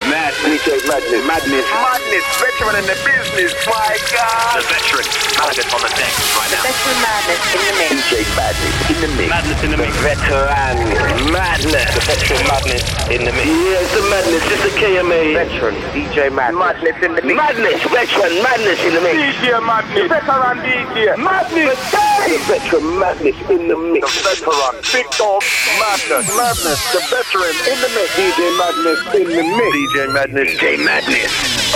Mad. DJ Madness. Madness. Madness. Veteran in the business. My God. The veteran. Madness on the deck right now. Veteran Madness in the mix. DJ Madness in the mix. Madness in the mix. Veteran Madness. The veteran Madness in the mix. Yeah, it's the Madness. It's the KMA. Veteran. DJ Madness. Madness in the mix. Madness. Veteran Madness in the mix. DJ Madness. Veteran DJ. Madness. Veteran Madness in the mix. The veteran. Big dog. Madness. Madness. The veteran in the mix. DJ Madness in the mix. DJ Madness. DJ Madness.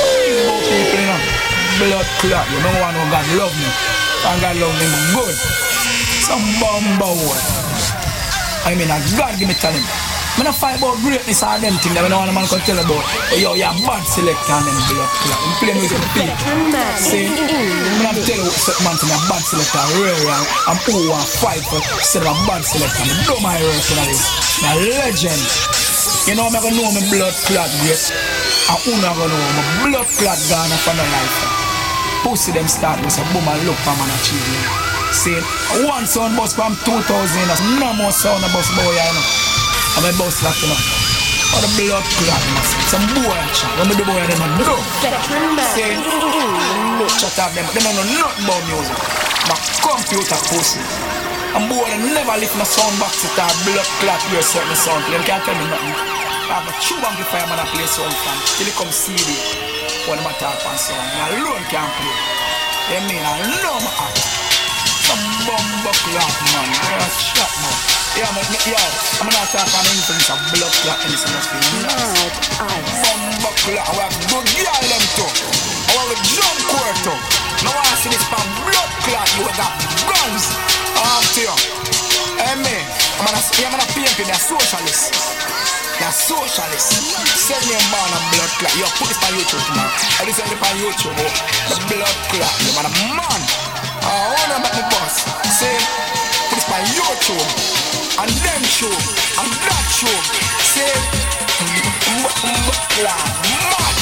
Blood clot, you know one who God love me. And God love me good. Some bumbo. I mean, God give me talent. I'm not fight about greatness or them things that I don't want a man can tell about. But yo, you're a bad selector and them blood clot. I'm playing with your feet. See, I'm not tell you what man to me a bad selector, real wrong. I'm who want fight for instead of a bad selector. I do my work in this. I'm a legend. You know I'm gonna know my blood clot great. And who not gonna know my blood clot gone up on the life. Pussy them start with a boom and look for man achievement. See, one sound bus from 2000, that's no more sound a bus boy, you know. I'm a bus like, you know. Or the blood clot, you know. Some boy action. When me do boy, they don't know. See, shut up them. They don't know nothing about music. My computer pussy. And boy, they never lift my sound box to that blood clot hear certain sound. They can't tell me nothing. I have a true amplifier man I play sound from. Till it comes CD. When I'm talk on song, I alone can't play. They mean I know my act. Some bumbo clock man, you're a shot man. Yeah, I'm not talking on anything, some blood clot and this must be nice. Bumbo clock, I have good girl them too. I have a jump court too. Now I see this from blood clot, you got guns. I'm to you. Hey man, I'm gonna paint you, they're socialists. They're socialists. Send me a man on blood clot. Yo, put this on YouTube now. I just send it on YouTube. Oh. The blood clot. You man a man. I wanna make the boss. Say, put this on YouTube. And then show. And that show. Say, blood clot. Man.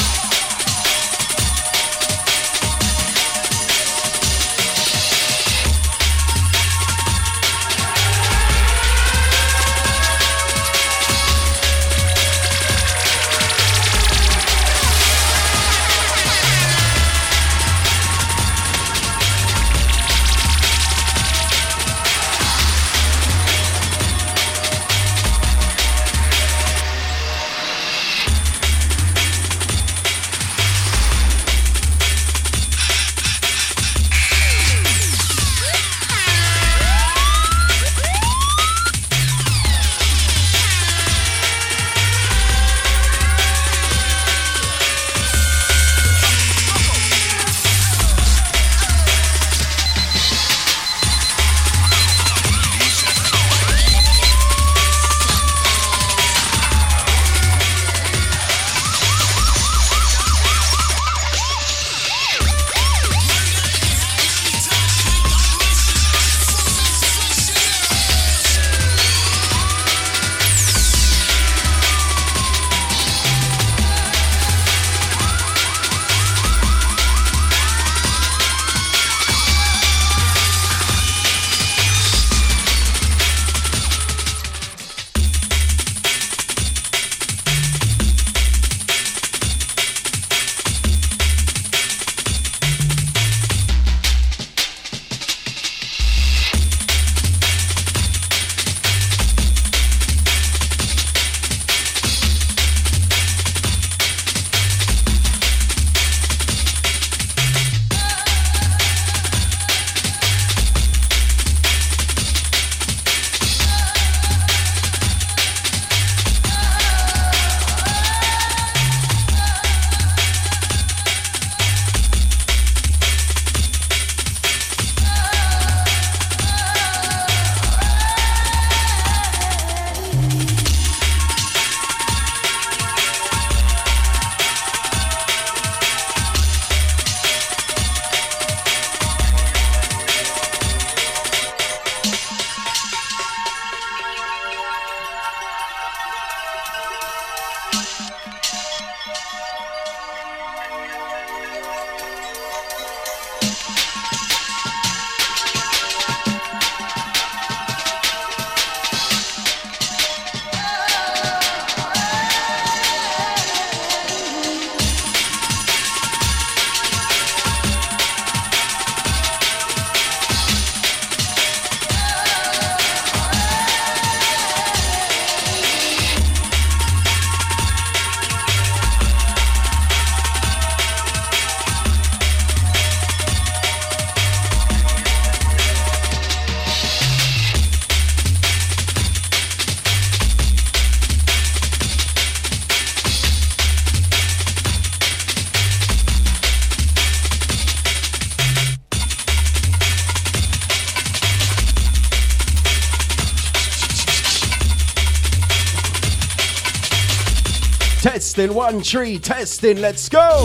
testing. 1 3 testing. Let's go.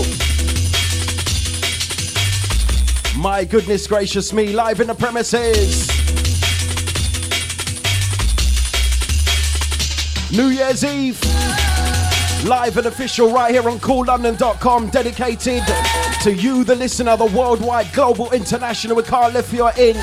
My goodness gracious me, live in the premises. New Year's Eve. Live and official right here on CoolLondon.com, dedicated to you, the listener, the worldwide, global, international. We can't lift your inch.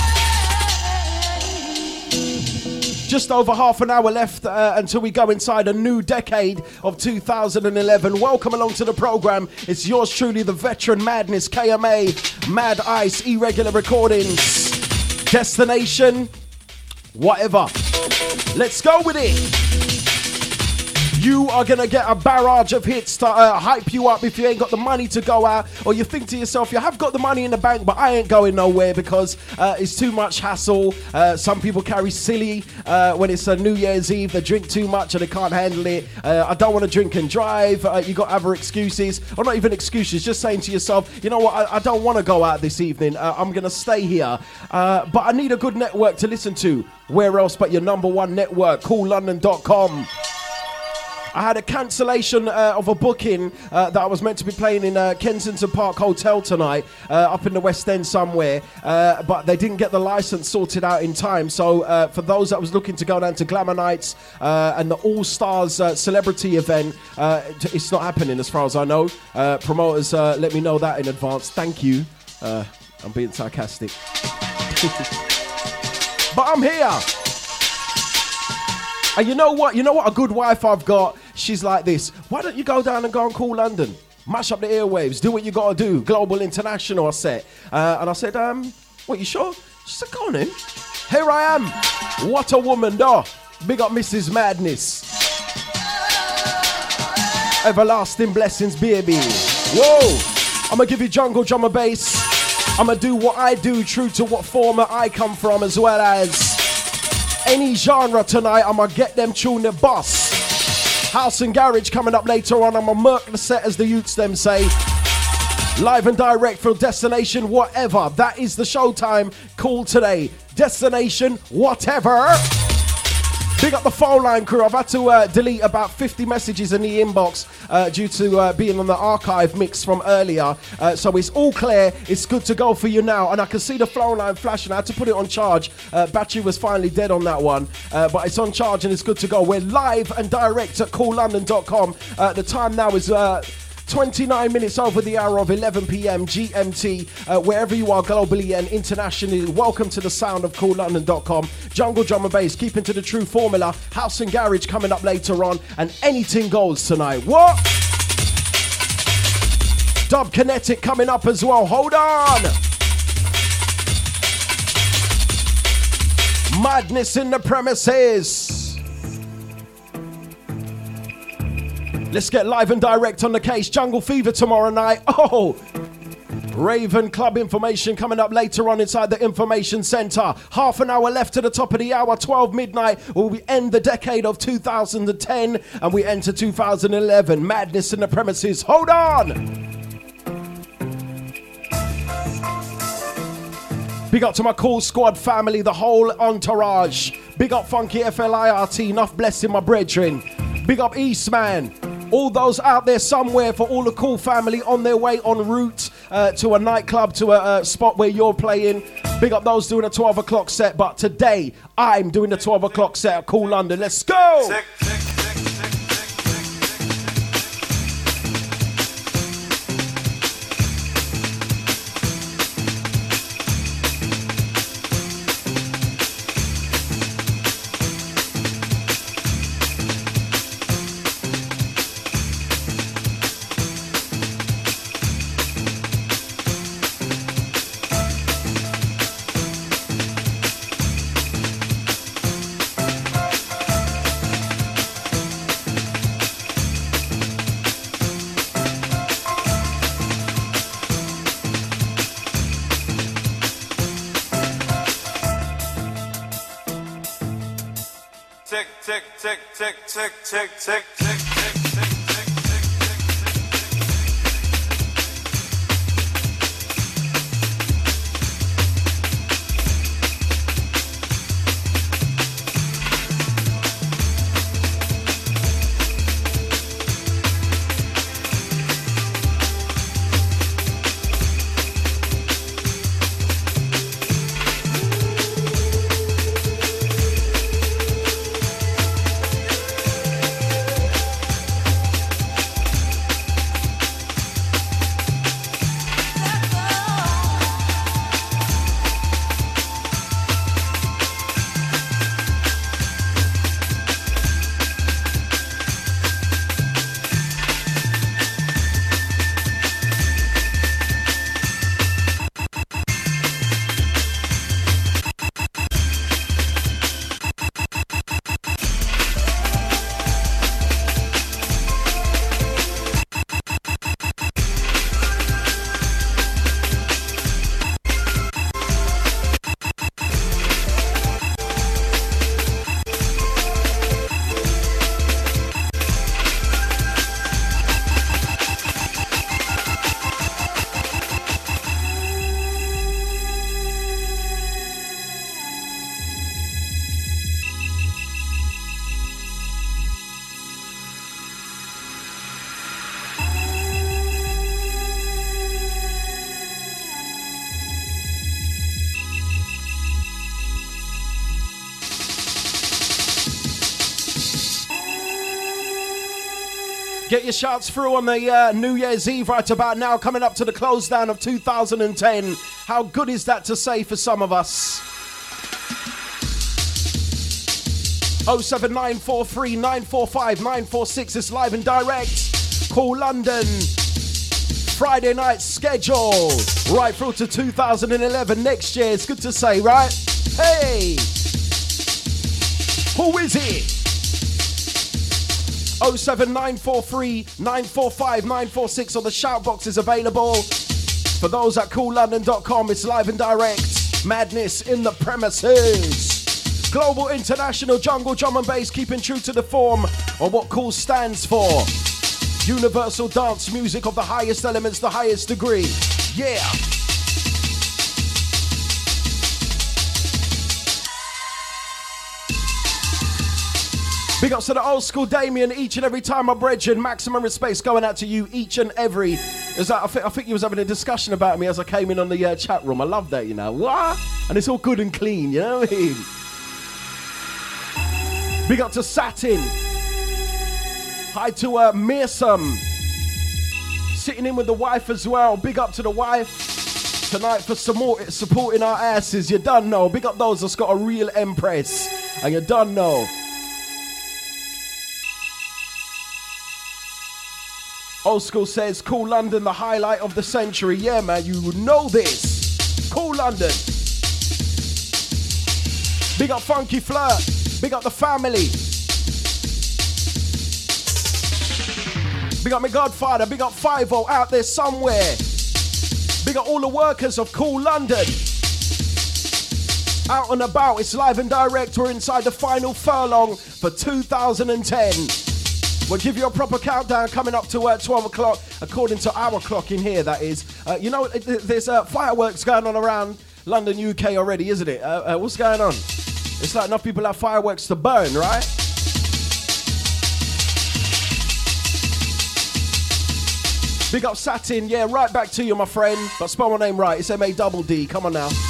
Just over half an hour left until we go inside a new decade of 2011. Welcome along to the program. It's yours truly, the Veteran Madness, KMA, Mad Ice, Irregular Recordings, Destination, whatever. Let's go with it. You are going to get a barrage of hits to hype you up if you ain't got the money to go out, or you think to yourself, you have got the money in the bank, but I ain't going nowhere because it's too much hassle. Some people carry silly when it's a New Year's Eve. They drink too much and they can't handle it. I don't want to drink and drive. You got other excuses, or not even excuses, just saying to yourself, you know what, I don't want to go out this evening. I'm going to stay here. But I need a good network to listen to. Where else but your number one network, CoolLondon.com. I had a cancellation of a booking that I was meant to be playing in Kensington Park Hotel tonight, up in the West End somewhere, but they didn't get the license sorted out in time. So for those that was looking to go down to Glamour Nights and the All Stars celebrity event, it's not happening as far as I know. Promoters let me know that in advance. Thank you. I'm being sarcastic. But I'm here. And you know what? You know what a good wife I've got? She's like this. Why don't you go down and go on Cool London? Mash up the airwaves. Do what you got to do. Global, international, I said. And I said, what, you sure? She said, go on in. Here I am. What a woman, though. Big up Mrs. Madness. Everlasting blessings, baby. Whoa. I'm going to give you jungle drummer bass. I'm going to do what I do, true to what format I come from, as well as any genre tonight. I'm gonna get them tune the boss. House and garage coming up later on. I'm gonna murk the set, as the youths them say. Live and direct from Destination Whatever. That is the showtime call today. Destination Whatever. Big up the phone line crew. I've had to delete about 50 messages in the inbox due to being on the archive mix from earlier. So it's all clear. It's good to go for you now. And I can see the phone line flashing. I had to put it on charge. Battery was finally dead on that one. But it's on charge and it's good to go. We're live and direct at CoolLondon.com. The time now is 29 minutes over the hour of 11 p.m. GMT. Wherever you are globally and internationally, welcome to the sound of CoolLondon.com. Jungle drum and bass, keeping to the true formula. House and garage coming up later on, and anything goes tonight. What? Dub Kinetic coming up as well. Hold on. Madness in the premises. Let's get live and direct on the case. Jungle Fever tomorrow night. Oh, Raven Club information coming up later on inside the information center. Half an hour left to the top of the hour, 12 midnight, where we end the decade of 2010 and we enter 2011. Madness in the premises. Hold on. Big up to my Cool Squad family, the whole entourage. Big up Funky FLIRT, enough blessing my brethren. Big up Eastman. All those out there somewhere, for all the Cool family on their way en route to a nightclub, to a spot where you're playing. Big up those doing a 12 o'clock set. But today, I'm doing the 12 o'clock set at Cool London. Let's go! Tick. Get your shouts through on the New Year's Eve right about now, coming up to the close down of 2010. How good is that to say for some of us? 07943 945 946 is live and direct. Call London. Friday night schedule right through to 2011 next year. It's good to say, right? Hey, who is it? 07943 945 946 or the shout box is available. For those at coollondon.com, it's live and direct. Madness in the premises. Global international jungle drum and bass, keeping true to the form of what Cool stands for. Universal dance music of the highest elements, the highest degree. Yeah. Big ups to the old school Damien each and every time, my brethren. Maximum respect going out to you each and every. I think you was having a discussion about me as I came in on the chat room. I love that, you know. What? And it's all good and clean, you know what I mean? Big up to Satin. Hi to Mearsome. Sitting in with the wife as well. Big up to the wife tonight for supporting our asses. You done know. Big up those that's got a real empress. And you done know. Old School says, Cool London, the highlight of the century. Yeah, man, you know this. Cool London. Big up Funky Flirt. Big up the family. Big up my godfather. Big up 5-0 out there somewhere. Big up all the workers of Cool London. Out and about. It's live and direct. We're inside the final furlong for 2010. We'll give you a proper countdown coming up to 12 o'clock, according to our clock in here, that is. You know, there's fireworks going on around London, UK already, isn't it? What's going on? It's like enough people have fireworks to burn, right? Big up Satin, yeah, right back to you, my friend. But spell my name right, it's M-A-D-D, come on now.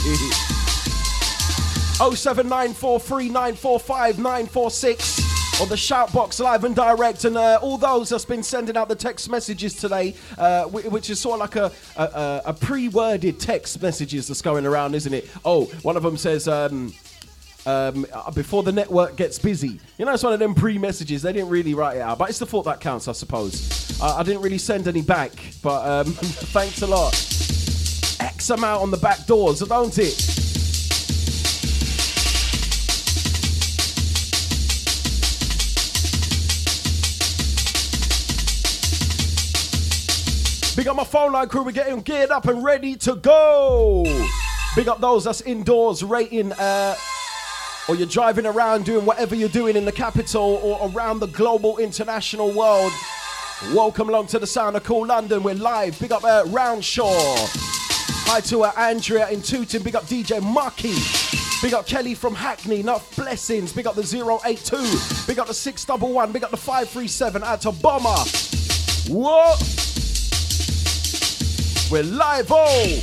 07943 945 946 or the shout box live and direct, and all those that's been sending out the text messages today, which is sort of like a pre-worded text messages that's going around, isn't it? Oh, one of them says, before the network gets busy. You know, it's one of them pre-messages. They didn't really write it out, but it's the thought that counts, I suppose. I didn't really send any back, but thanks a lot. X amount on the back doors, don't it? Big up my phone line crew, we're getting geared up and ready to go. Big up those that's indoors rating, or you're driving around doing whatever you're doing in the capital or around the global international world. Welcome along to the sound of Cool London. We're live. Big up Roundshaw. Hi to Andrea in Tooting. Big up DJ Mucky. Big up Kelly from Hackney. Enough blessings. Big up the 082. Big up the 611. Big up the 537. Out to Bomber. What? We're live, oh!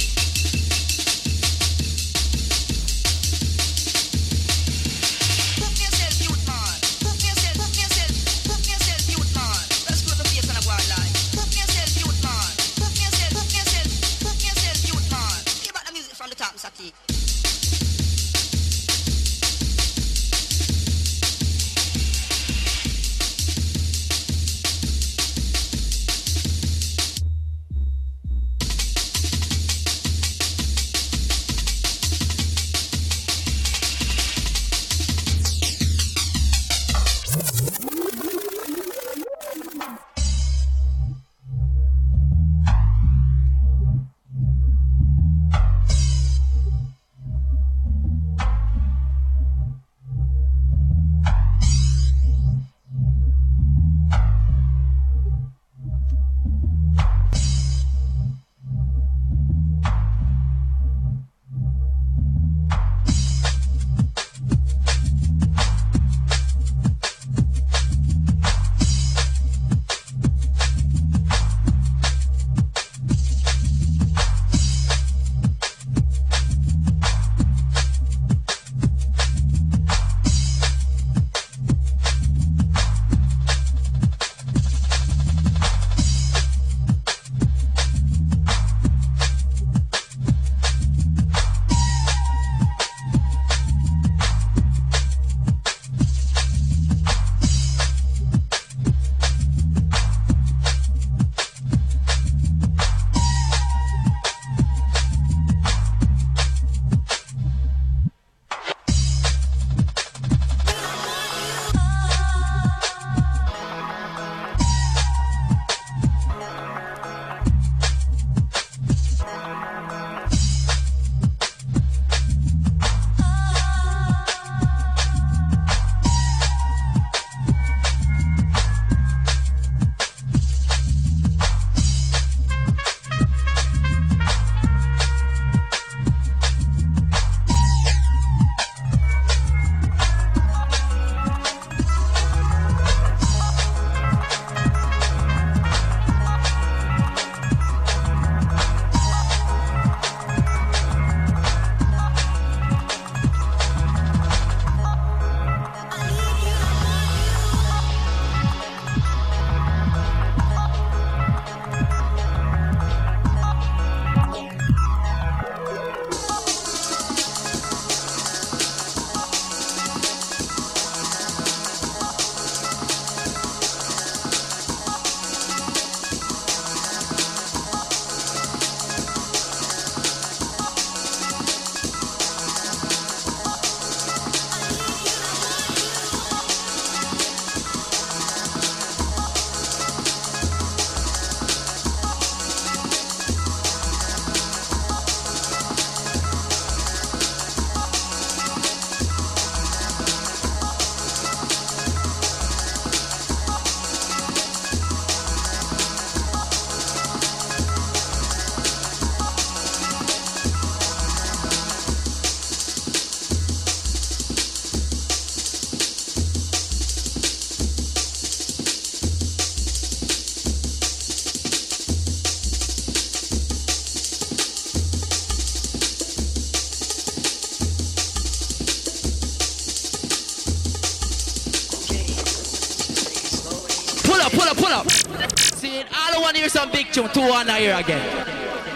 Pull up. See, I don't want to hear some big tune. 2-1 here again.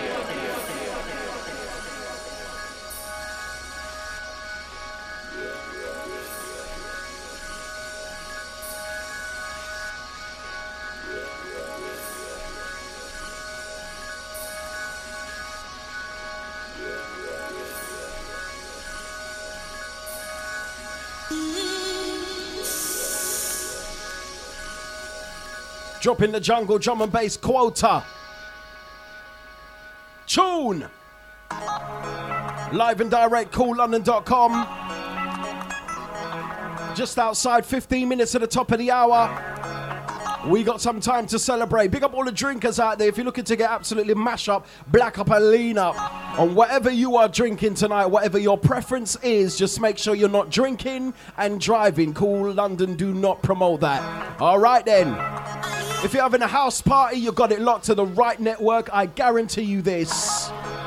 Dropping the jungle drum and bass quota. Tune. Live and direct, coollondon.com. Just outside, 15 minutes at the top of the hour. We got some time to celebrate. Big up all the drinkers out there. If you're looking to get absolutely mash up, black up and lean up on whatever you are drinking tonight, whatever your preference is, just make sure you're not drinking and driving. Cool London do not promote that. All right then. If you're having a house party, you've got it locked to the right network. I guarantee you this.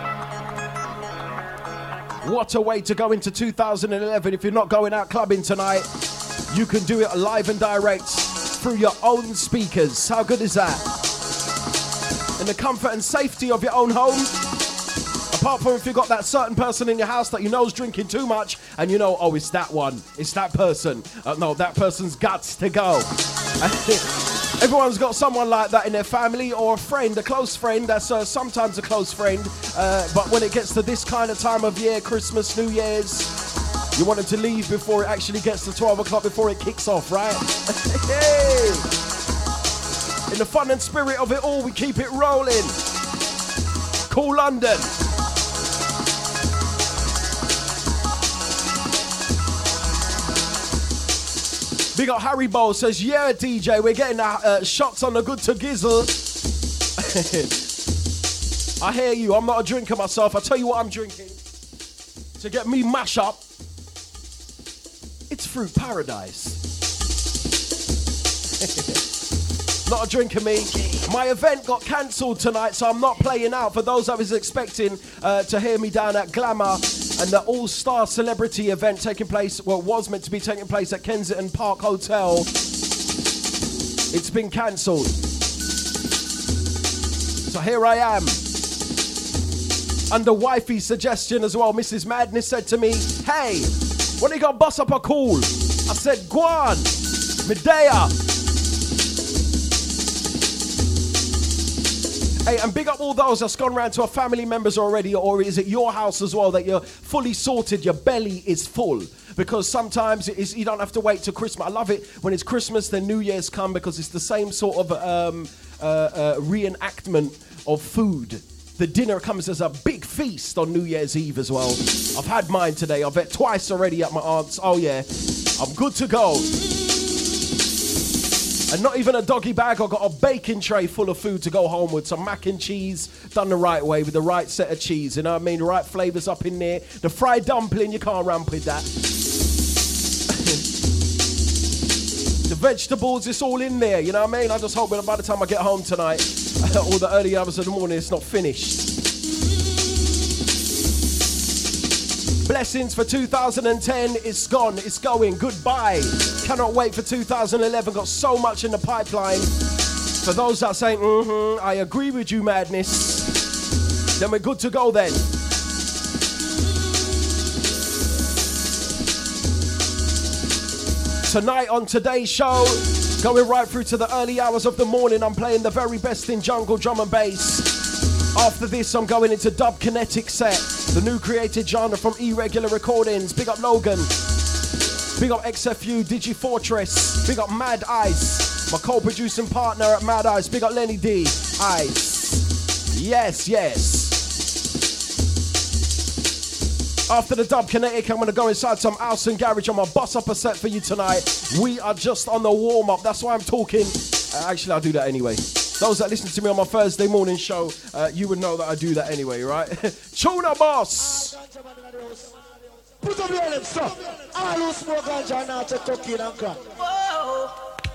What a way to go into 2011. If you're not going out clubbing tonight, you can do it live and direct through your own speakers. How good is that? In the comfort and safety of your own home. Apart from if you've got that certain person in your house that you know is drinking too much and you know, oh, it's that one, it's that person. No, that person's guts to go. Everyone's got someone like that in their family or a friend, a close friend that's sometimes a close friend. But when it gets to this kind of time of year, Christmas, New Year's, you want them to leave before it actually gets to 12 o'clock, before it kicks off, right? Hey! In the fun and spirit of it all, we keep it rolling. Cool London. Big up Harry Bowl says, yeah, DJ, we're getting shots on the good to gizzle. I hear you. I'm not a drinker myself. I tell you what I'm drinking to get me mash up. It's Fruit Paradise. Not a drinker, me. My event got cancelled tonight, so I'm not playing out. For those that was expecting to hear me down at Glamour and the All-Star Celebrity event taking place, well, was meant to be taking place at Kensington Park Hotel. It's been cancelled. So here I am. Under wifey's suggestion as well, Mrs. Madness said to me, hey, when are you gonna bust up a call? I said, Guan, Medea. Hey, and big up all those that's gone round to our family members already, or is it your house as well that you're fully sorted, your belly is full? Because sometimes you don't have to wait till Christmas. I love it when it's Christmas, then New Year's come, because it's the same sort of reenactment of food. The dinner comes as a big feast on New Year's Eve as well. I've had mine today. I've had twice already at my aunt's. Oh yeah, I'm good to go. And not even a doggy bag, I've got a baking tray full of food to go home with. Some mac and cheese done the right way with the right set of cheese, you know what I mean? The right flavours up in there. The fried dumpling, you can't ramp with that. The vegetables, it's all in there, you know what I mean? I just hope that by the time I get home tonight, all the early hours of the morning, it's not finished. Blessings for 2010, it's gone, it's going, goodbye. Cannot wait for 2011, got so much in the pipeline. For those that say, I agree with you, Madness, then we're good to go then. Tonight on today's show, going right through to the early hours of the morning, I'm playing the very best in jungle drum and bass. After this, I'm going into Dub Kinetic Set, the new created genre from Irregular Recordings. Big up Logan. Big up XFU, Digi Fortress. Big up Mad Ice, my co-producing partner at Mad Ice. Big up Lenny D. Ice. Yes, yes. After the Dub Kinetic, I'm going to go inside some house and garage. I'm going to bust up a set for you tonight. We are just on the warm-up. That's why I'm talking. Actually, I'll do that anyway. Those that listen to me on my Thursday morning show, you would know that I do that anyway, right? Tuna Boss! Put up your hands, stop. All who smoke ganja now to cocaine and crack. Whoa.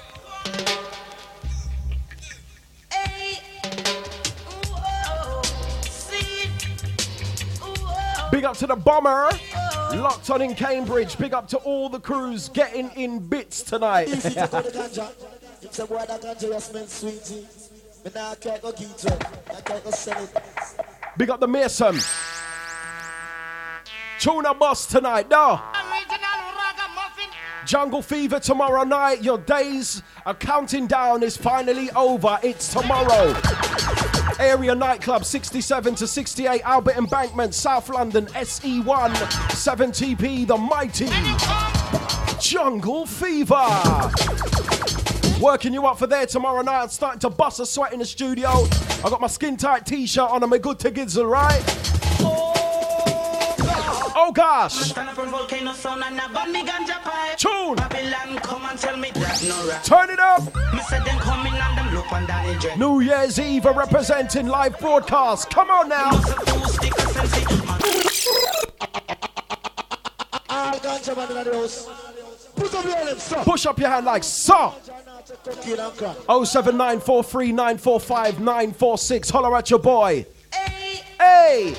Hey. Whoa. See. Whoa. Big up to the Bomber. Locked on in Cambridge. Big up to all the crews getting in bits tonight. If the boy that ganja just smell sweetie, but now I can't go get it. I can't go sell it. Big up the Mason. Tuna Boss tonight, no. Jungle Fever tomorrow night. Your days of counting down is finally over. It's tomorrow. Area nightclub 67 to 68 Albert Embankment, South London, SE1 7TP, the mighty Jungle Fever. Working you up for there tomorrow night. I'm starting to bust a sweat in the studio. I got my skin tight t-shirt on and my good to gizzle, right? Oh gosh! Tune! Turn it up! New Year's Eve are representing live broadcast. Come on now! Push up your hand like so! 07943945946. Holler at your boy. Hey!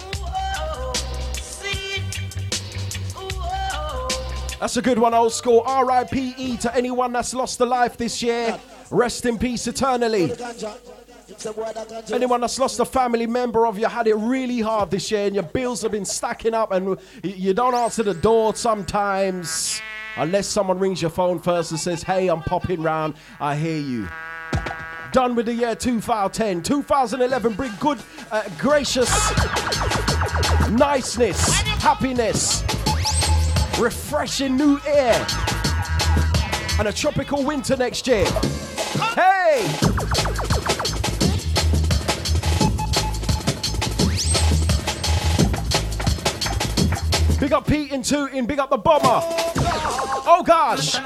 That's a good one, old school. R.I.P.E. to anyone that's lost a life this year. Rest in peace eternally. Anyone that's lost a family member of you had it really hard this year and your bills have been stacking up and you don't answer the door sometimes unless someone rings your phone first and says, hey, I'm popping round. I hear you. Done with the year 2010. 2011 bring good, gracious niceness, happiness, refreshing new air, and a tropical winter next year. Hey! Big up Pete and Tootin', big up the bomber. Oh gosh!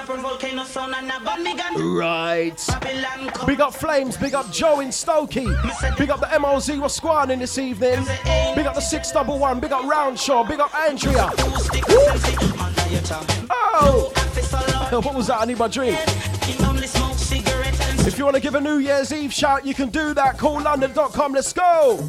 Right. Big up Flames, big up Joe in Stokey. Big up the MOZ Wasquan in this evening. Big up the 611, big up Roundshaw, big up Andrea. Oh! What was that? I need my drink. If you want to give a New Year's Eve shout, you can do that. Call London.com. Let's go.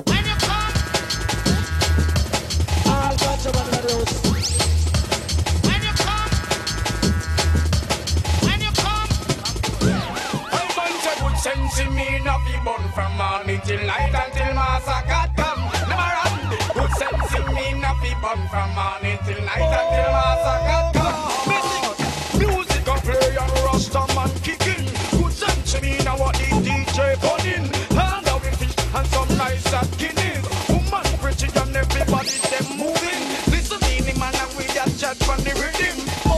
Sense me no be born from morning till night until massacre come. Never run. Good sense me no be born from morning till night until massacre come. Music a play and Rasta man kicking. Good sense me now what the DJ burning. And now we fish and some nice at Guinness. Woman pretty and everybody them moving. Listen to the man and we just chat from the rhythm.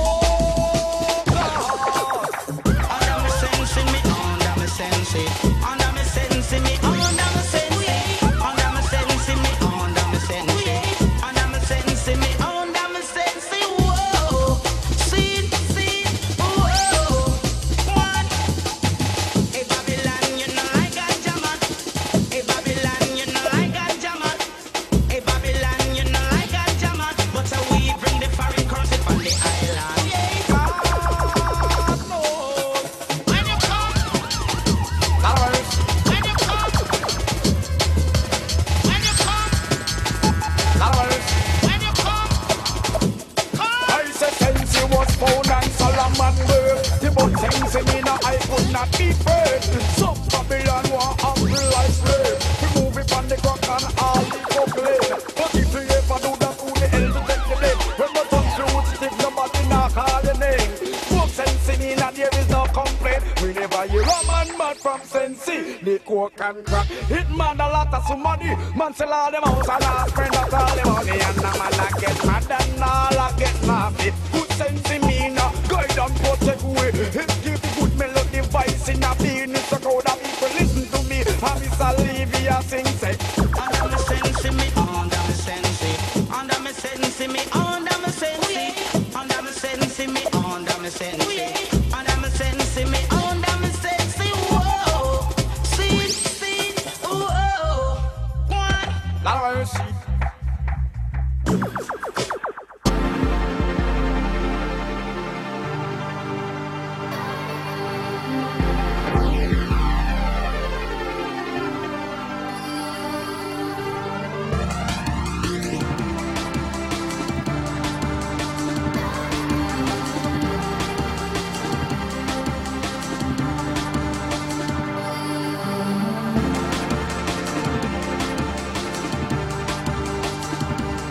Man sell all them house and all spend up all the money. And a man a get mad and all a get nappy. Good sense in me now, guide and protect way. It give the good melody voice in a being. It's a crowd of people listen to me. And Miss Olivia sing say under me sense in me, under me sense in. Under me sense in me, under me sense in. Under me sense in me, under me sense in. Under me sense in me, under me sense in. Whoa, see, whoa. La mercy.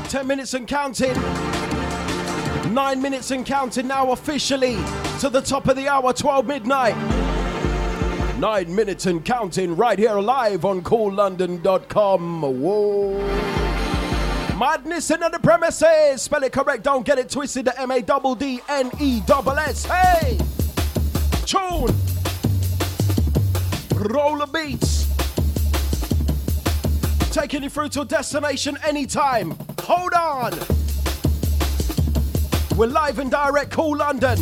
10 minutes and counting. 9 minutes and counting now officially to the top of the hour, 12 midnight. 9 minutes and counting right here live on coollondon.com. Whoa. Madness in the premises. Spell it correct, don't get it twisted. The MADDNESS. Hey! Tune! Roll the beats. Taking you through to a destination anytime. Hold on! We're live and direct, Cool London.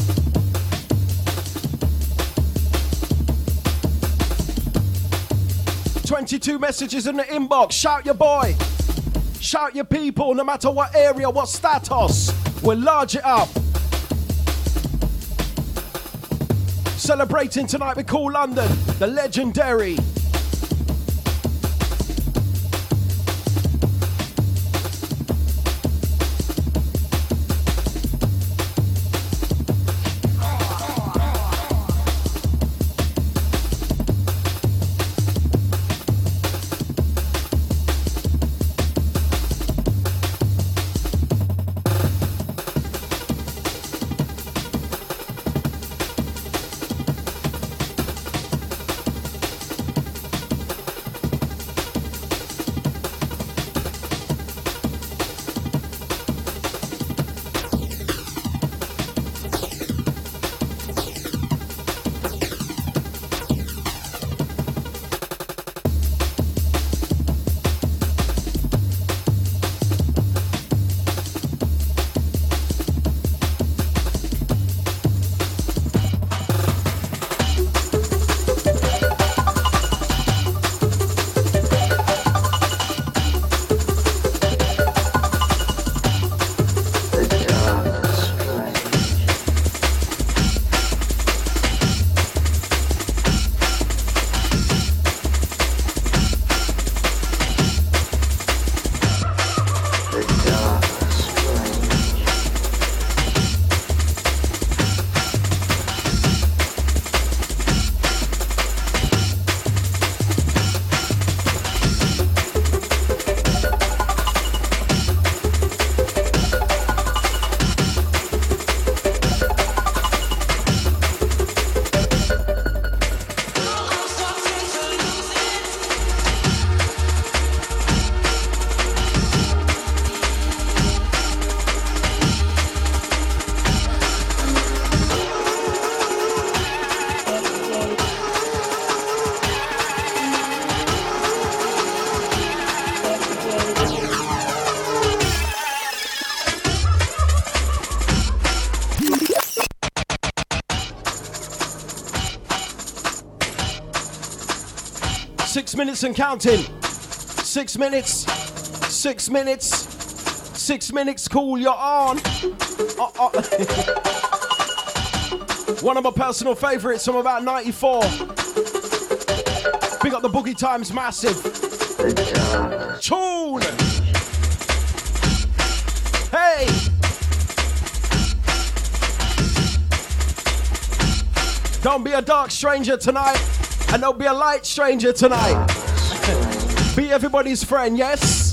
"22 messages in the inbox. Shout your boy. Shout your people, no matter what area, what status. We'll large it up. Celebrating tonight with Cool London, the legendary. Minutes and counting. 6 minutes. 6 minutes. 6 minutes. Cool, you're on. One of my personal favorites from about 94. Big up the Boogie Times massive. Tune. Hey. Don't be a dark stranger tonight. And don't be a light stranger tonight. Be everybody's friend, yes?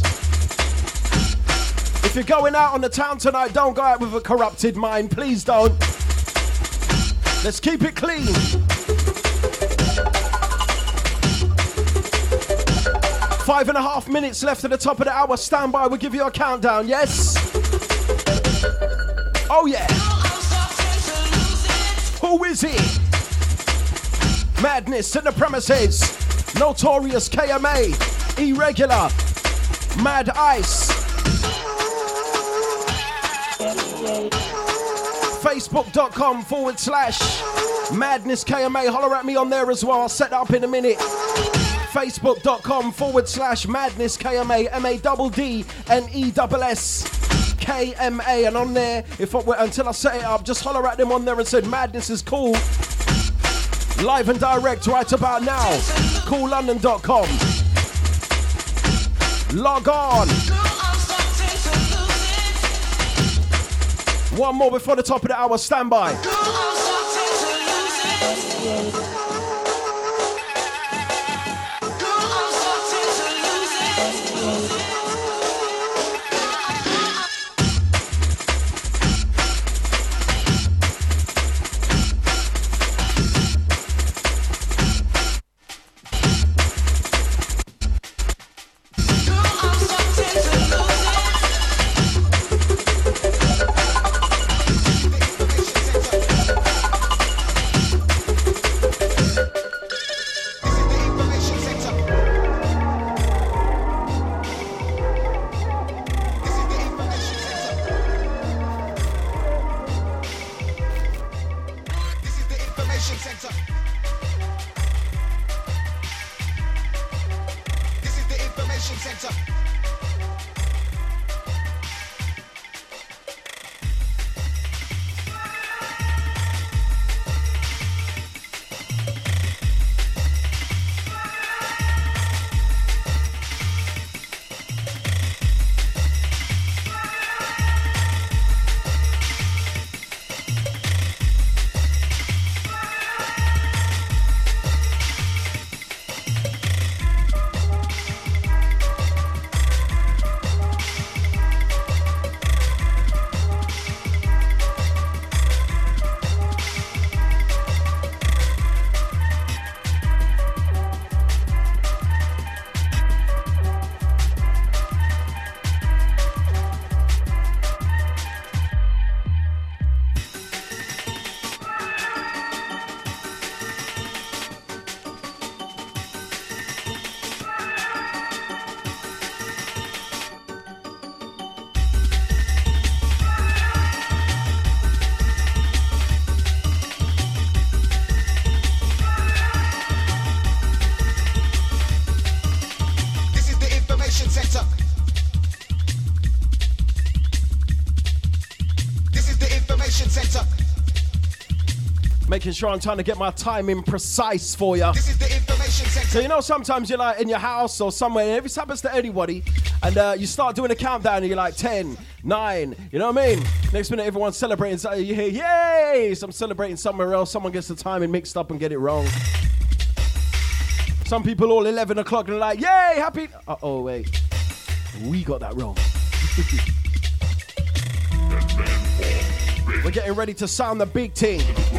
If you're going out on the town tonight, don't go out with a corrupted mind. Please don't. Let's keep it clean. 5.5 minutes left at the top of the hour. Stand by, we'll give you a countdown, yes? Oh yeah. Who is he? Madness in the premises. Notorious KMA. Irregular. Mad Ice. Facebook.com/Madness KMA. Holler at me on there as well. I'll set that up in a minute. Facebook.com/Madness KMA. MADDNESS KMA. And on there, until I set it up, just holler at them on there and said Madness is cool. Live and direct right about now. coollondon.com. Log on. One more before the top of the hour. Stand by. Information Center. Making sure I'm trying to get my timing precise for you. This is the information center. So you know sometimes you're like in your house or somewhere, and this happens to anybody, and you start doing a countdown and you're like 10, 9, you know what I mean? Next minute everyone's celebrating, so you hear yay! So I'm celebrating somewhere else, someone gets the timing mixed up and get it wrong. Some people all 11 o'clock and like, yay, happy... oh wait, we got that wrong. We're getting ready to sound the big thing.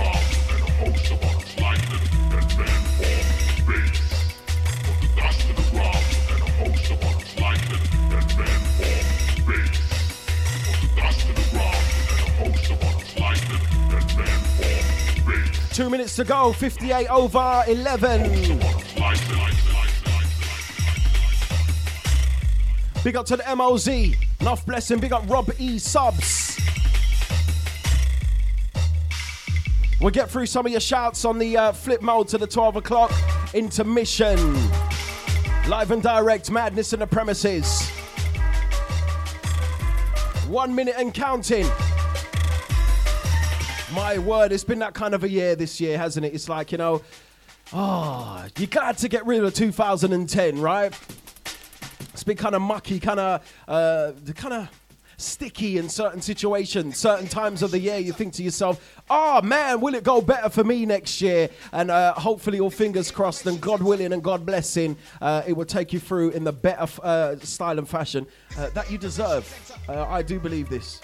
Two minutes to go, 58 over 11. Big up to the MOZ, enough blessing, big up Rob E Subs. We'll get through some of your shouts on the flip mode to the 12 o'clock intermission. Live and direct, madness in the premises. 1 minute and counting. My word, it's been that kind of a year this year, hasn't it? It's like, you know, you got to get rid of 2010, right? It's been kind of mucky, kind of sticky in certain situations, certain times of the year. You think to yourself, oh man, will it go better for me next year? And hopefully, all fingers crossed, and God willing and God blessing, it will take you through in the better style and fashion that you deserve. I do believe this.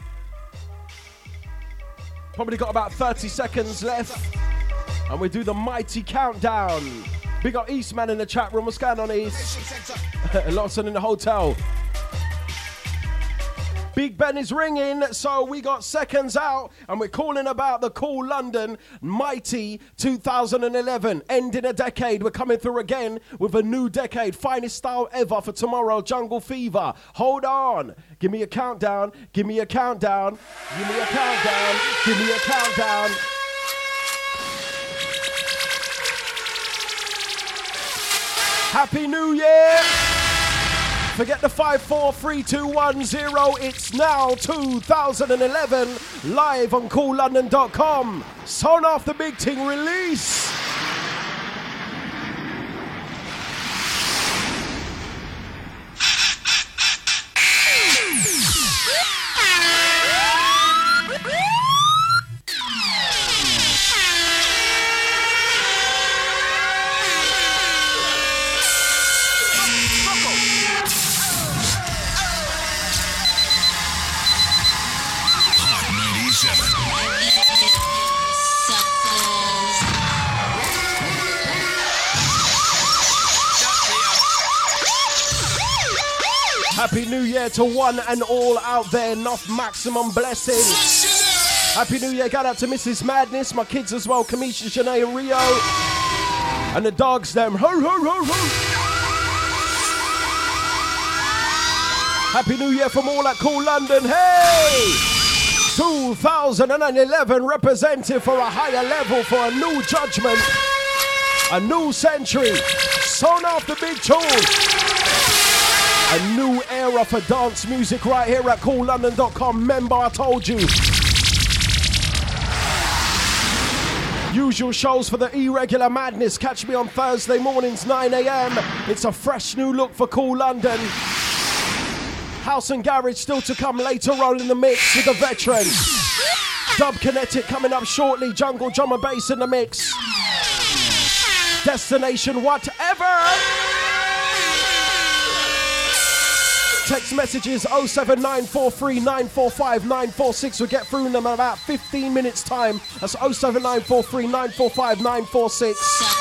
Probably got about 30 seconds left, and we do the mighty countdown. Big up Eastman in the chat room. What's going on, East? Lawson in the hotel. Big Ben is ringing, so we got seconds out, and we're calling about the Cool London Mighty 2011. Ending a decade. We're coming through again with a new decade. Finest style ever for tomorrow, Jungle Fever. Hold on. Give me a countdown. Give me a countdown. Give me a countdown. Give me a countdown. Happy New Year! Forget the 5, 4, 3, 2, 1, 0. It's now 2011. Live on CoolLondon.com. Son off the big thing release. Happy New Year to one and all out there. Enough maximum blessings. Happy New Year. Got out to Mrs. Madness, my kids as well, Kamisha, Shanae and Rio. And the dogs them. Ho, ho, ho, ho. Happy New Year from all at Cool London. Hey! 2011 representative for a higher level, for a new judgment, a new century. Son off the big tune. A new era for dance music right here at CoolLondon.com. Remember, I told you. Usual shows for the Irregular Madness. Catch me on Thursday mornings, 9 a.m. It's a fresh new look for Cool London. House and Garage still to come later on in the mix with the veteran. Dub Kinetic coming up shortly. Jungle Drum and Bass in the mix. Destination whatever. Text messages 07943945946. We'll get through them in about 15 minutes time. That's 07943945946.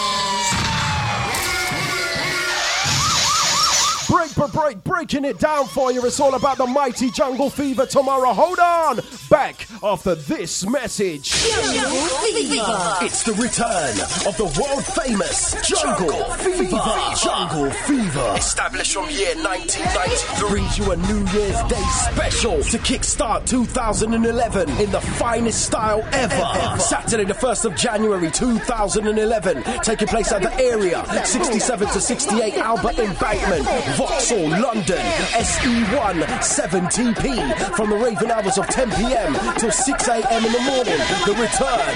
Breaking it down for you. It's all about the mighty Jungle Fever tomorrow. Hold on. Back after this message. It's the return of the world famous Jungle Fever. Jungle Fever. Established from year 1993. Brings you a New Year's Day special to kickstart 2011 in the finest style ever. Saturday the 1st of January 2011. Taking place at the area 67 to 68 Albert Embankment. Vauxhall, London, SE1 7TP from the raving hours of 10 p.m. till 6 a.m. in the morning. The return.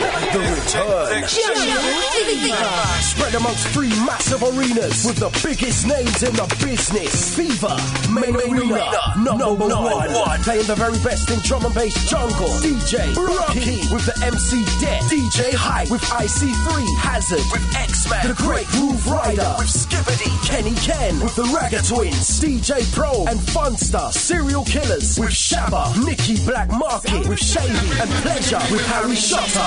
Spread amongst 3 massive arenas with the biggest names in the business. Fever, Main Arena, number one. Playing the very best in drum and bass jungle. DJ Rocky with the MC Debt. DJ Hype with IC3. Hazard with X-Man. The Great Groove Rider with Skibbity. Kenny Ken with the Ragga Twins. DJ Pro and Funster. Serial Killers with Shabba. Nicky Black Market with Shady. And Pleasure with Harry Shutter.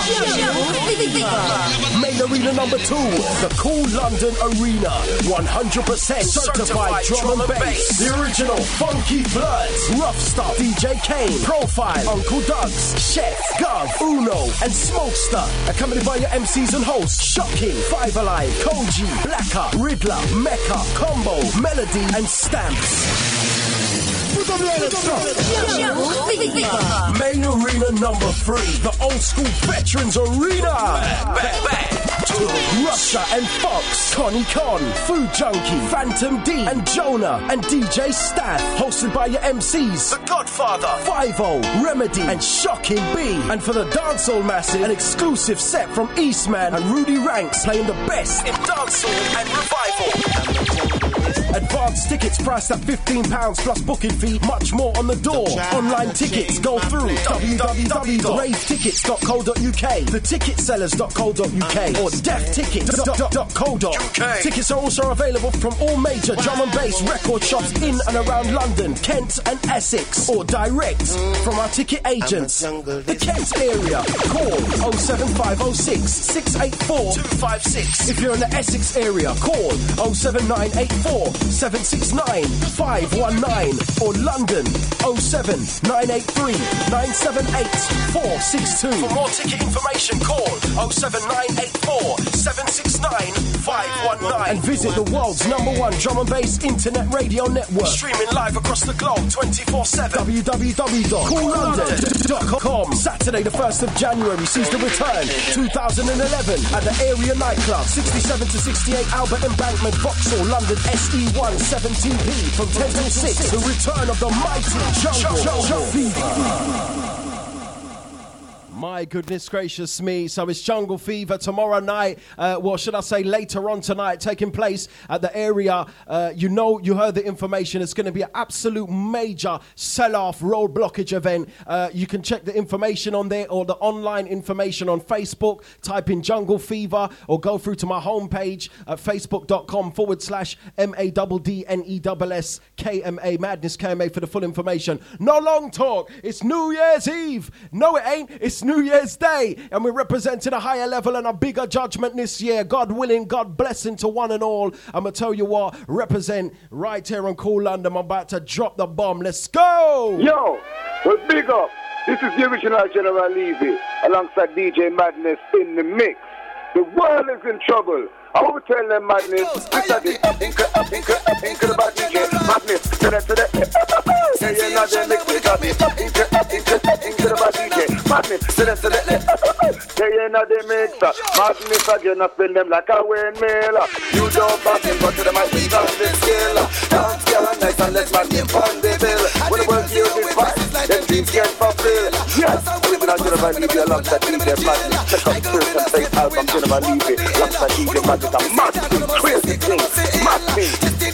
Main Arena number 2. The Cool London Arena. 100% certified drum and bass. The original Funky Bloods. Rough Stuff. DJ Kane. Profile. Uncle Doug's. Chef. Gov. Uno. And Smokester. Accompanied by your MCs and hosts. Shocking. Five Alive. Koji. Blacker. Riddler. Mecca. Combo. Melody. And Stamps. Main Arena number 3. The old school Veterans Arena. Back to Russia and Fox. Connie Con. Food Junkie. Phantom D. And Jonah. And DJ Staff. Hosted by your MCs. The Godfather. 5-0. Remedy. And Shocking B. And for the dancehall massive, an exclusive set from Eastman and Rudy Ranks playing the best in dancehall and revival. Advanced tickets priced at £15 plus booking fee. Much more on the door. Online tickets go through www.ravetickets.co.uk, theticketsellers.co.uk or deaftickets.co.uk. Tickets are also available from all major drum and bass record shops in and around London, Kent and Essex, or direct from our ticket agents. The Kent area, call 07506 684 256. If you're in the Essex area, call 07984 769 519 or London 07983 978 462. For more ticket information, call 07984 769 519 and visit the world's #1 drum and bass internet radio network, streaming live across the globe 24/7. www.coollondon.com. Saturday the 1st of January sees the return 2011 at the Area Nightclub 67 to 68 Albert Embankment, Vauxhall, London, SE1 7TP from 10 till 6. The return of the mighty Jungle Fever. My goodness gracious me. So it's Jungle Fever tomorrow night. Well, should I say later on tonight, taking place at the area. You heard the information. It's going to be an absolute major sell-off road blockage event. You can check the information on there or the online information on Facebook. Type in Jungle Fever or go through to my homepage at facebook.com/MADDNESS KMA Madness KMA for the full information. No long talk. It's New Year's Eve. No, it ain't. It's New Year's Day, and we're representing a higher level and a bigger judgment this year. God willing, God blessing to one and all. I'm going to tell you what, represent right here on Cool London. I'm about to drop the bomb. Let's go! Yo, well, big up. This is the original General Levy alongside DJ Madness in the mix. The world is in trouble. I will tell them Madness. This is the DJ Madness. To the you're not there mix with Madness. Madness. You're not the mixer. Madness again, I spin them like a windmill. You don't pass him, but to the mic, we got the skill. Dance, girl, nice and madness on the bill. When the world feels this fight, them dreams get fulfilled. Yes, original General Levy alongside DJ Madness. Check out Spirit and Faith album General Levy alongside DJ Madness. A mad thing, crazy thing, mad thing.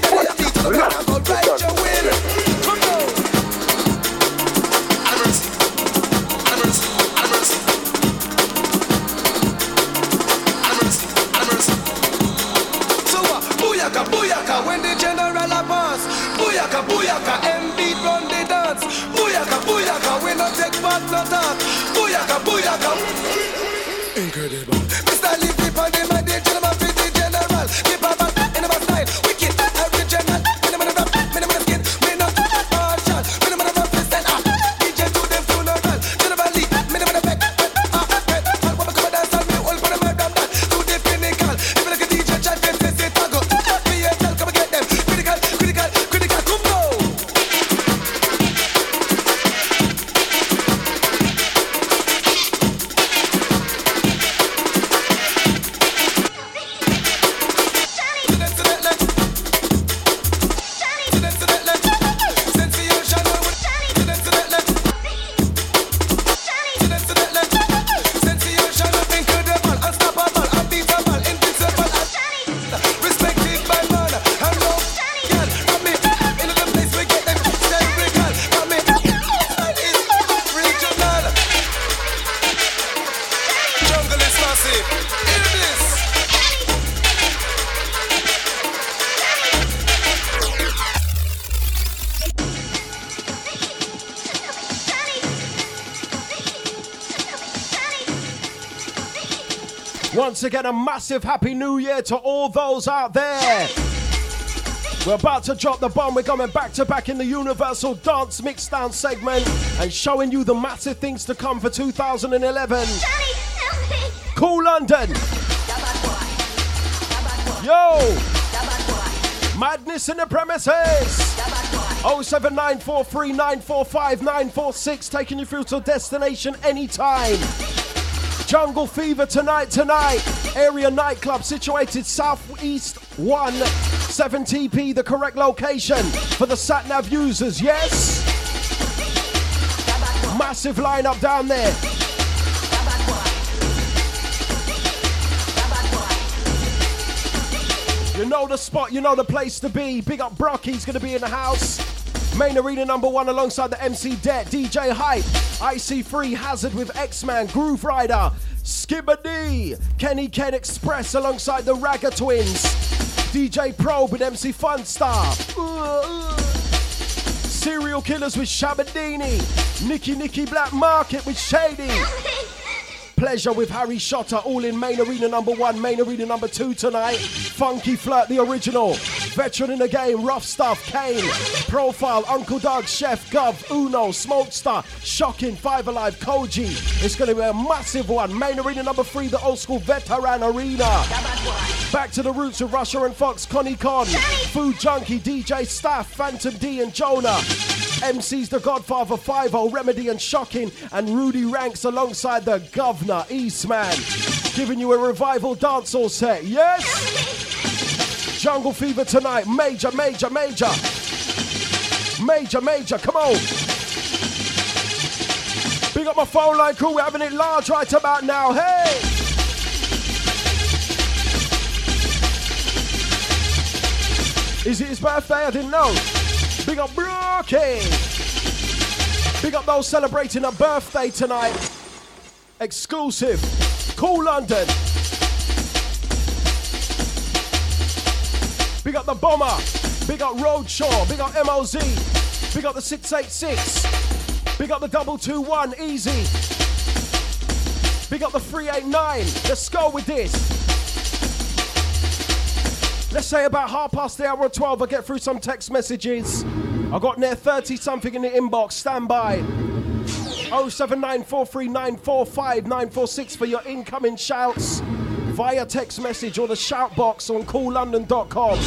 Booyaka, when the general a pass. Booyaka, booyaka, MB run the dance. Booyaka, booyaka, we no take part no talk. Booyaka, booyaka. Incredible. Mr. Levy on the man, the gentleman for the general. Keep a back in my style. Wicked, original. Me no man rap, me no man skin. Me no partial. Me no man rap stand up. DJ to them funeral. General Lee, me no man back. All what come dance on me, all for the madam that. To the pinnacle. If you like a DJ chat, then say it go. Come and get them. Critical, come go. Once again, a massive happy new year to all those out there. We're about to drop the bomb. We're going back to back in the Universal Dance Mixdown segment and showing you the massive things to come for 2011. Cool London. Yo. Madness in the premises. 07943945946, taking you through to destination anytime. Jungle Fever tonight. Area nightclub situated Southeast 1, 7TP, the correct location for the SatNav users, yes? Massive lineup down there. You know the spot, you know the place to be. Big up Brocky's gonna be in the house. Main Arena #1 alongside the MC Det, DJ Hype, IC3, Hazard with X-Man, Groove Rider, Skibber D, Kenny Ken Express alongside the Ragga Twins, DJ Probe with MC Funstar, Serial Killers with Shabadini, Nicky Black Market with Shady, Pleasure with Harry Shotter, all in Main Arena #1, Main Arena #2 tonight. Funky Flirt, the original. Veteran in the game, Rough Stuff, Kane, Profile, Uncle Doug, Chef, Gov, Uno, Smokestar, Shocking, Five Alive, Koji. It's going to be a massive one. Main Arena #3, the old school Veteran Arena. Back to the roots with Russia and Fox, Connie Con, Food Junkie, DJ Staff, Phantom D and Jonah. MC's The Godfather, 5-0, Remedy and Shocking, and Rudy Ranks alongside the Governor, Eastman. Giving you a revival dancehall set, yes? Jungle Fever tonight, major, come on. Big up my phone line crew, we're having it large right about now, hey! Is it his birthday? I didn't know. Big up Brookie. Big up those celebrating a birthday tonight. Exclusive. Cool London. Big up the Bomber. Big up Roadshaw. Big up MOZ. Big up the 686. Big up the 221. Easy. Big up the 389. Let's go with this. Let's say about 12:30, I get through some text messages. I got near 30 something in the inbox. Stand by. 07943945946 for your incoming shouts via text message or the shout box on coollondon.com.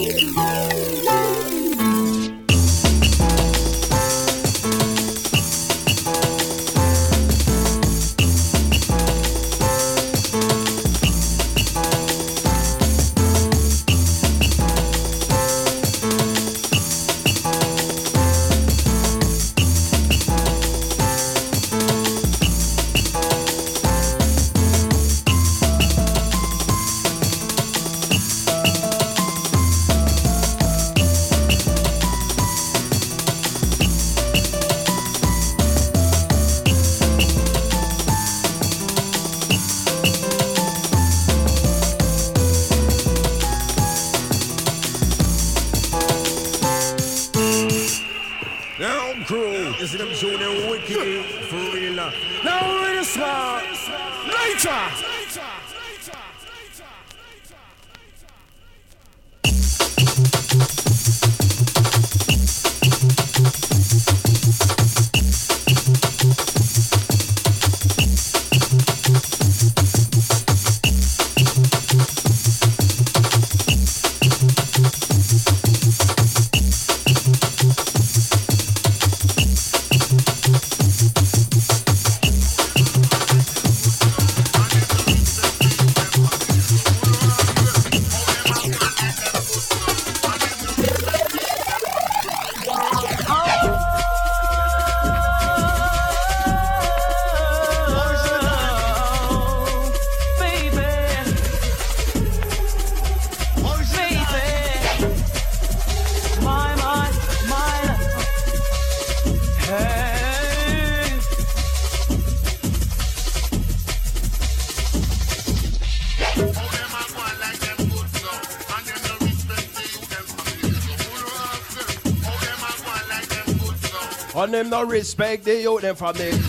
On them no respect, they owe them from them.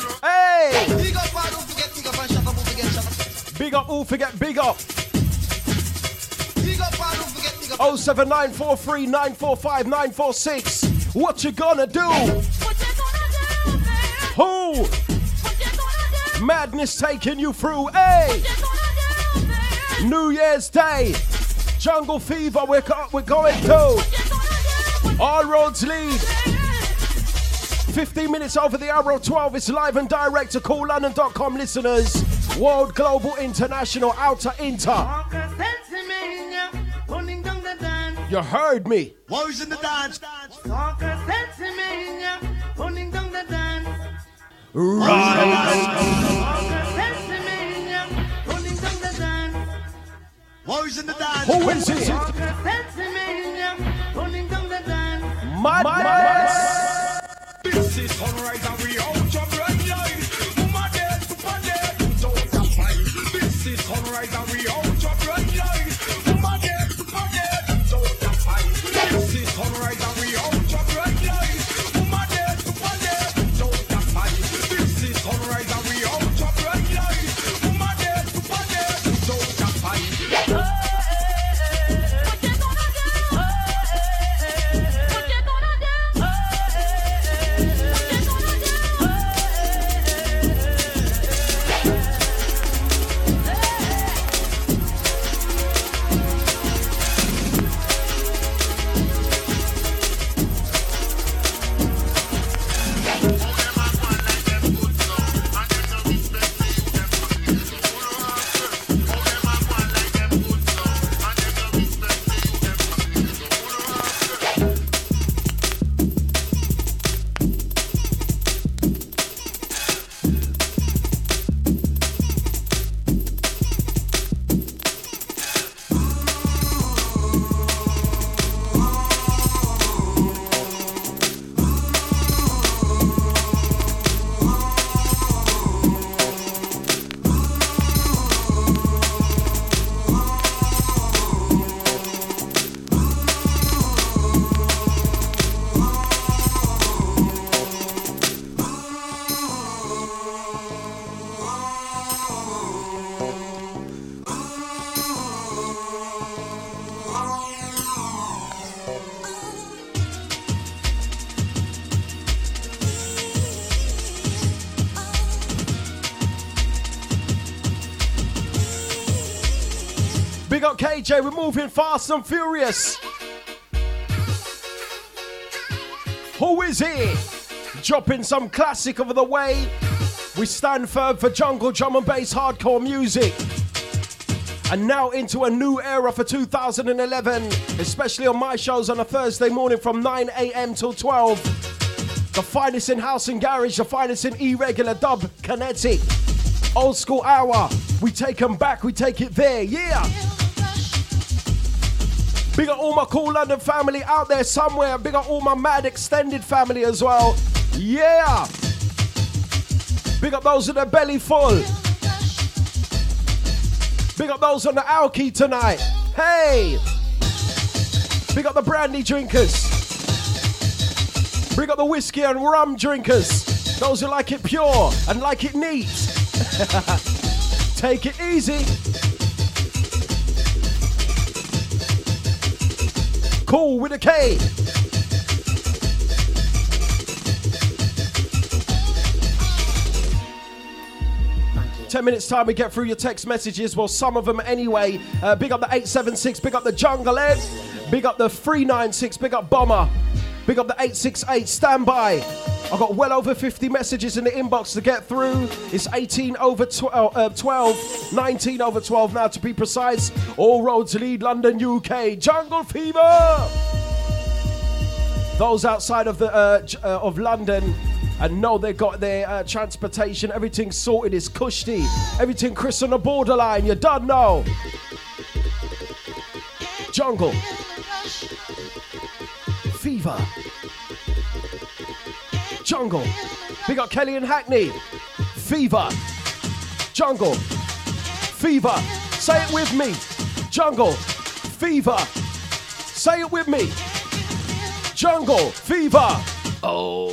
Hey! Big up, man, don't forget, big up, and shut up, don't forget, shut up. Big up, who forget, big up. Big up, man, don't forget, big up. 07943 945 946. What you gonna do? Who? Madness taking you through. Hey! New Year's Day. Jungle Fever, we're going to. All roads lead. 15 minutes over the hour of 12. It's live and direct to CoolLondon.com listeners. World, global, international, outer, inter. You heard me. Who's in the dance? Who's in the dance? Who is it? Madness. This is sunrise and we out of red line. Mama dead, Papa dead, don't have fight. This is sunrise and we out of red line. Mama dead, Papa dead, don't have fight. This is sunrise and we out of red line. Mama dead, Papa dead, don't have fight. This is sunrise and we out of red line. Mama dead, Papa dead, don't have fight. Big up KJ, we're moving fast and furious. Who is it? Dropping some classic over the way. We stand firm for jungle, drum and bass, hardcore music. And now into a new era for 2011, especially on my shows on a Thursday morning from 9 a.m. till 12. The finest in house and garage, the finest in irregular dub, kinetic. Old school hour. We take them back, we take it there, yeah. Big up all my cool London family out there somewhere. Big up all my mad extended family as well. Yeah. Big up those with their belly full. Big up those on the Alki tonight. Hey. Big up the brandy drinkers. Big up the whiskey and rum drinkers. Those who like it pure and like it neat. Take it easy. Cool with a K. In 10 minutes time we get through your text messages. Well, some of them anyway. Big up the 876. Big up the Jungle Ed. Big up the 396. Big up Bomber. Big up the 868. Stand by. I've got well over 50 messages in the inbox to get through. It's 18 over 12, 19 over 12 now to be precise. All roads lead London, UK. Jungle Fever! Those outside of the of London and know they got their transportation, everything sorted, is cushy. Everything Chris on the borderline, you don't know. Jungle Fever. Jungle. Big up Kelly and Hackney. Fever. Jungle. Fever. Say it with me. Jungle. Fever. Say it with me. Jungle. Fever. Oh.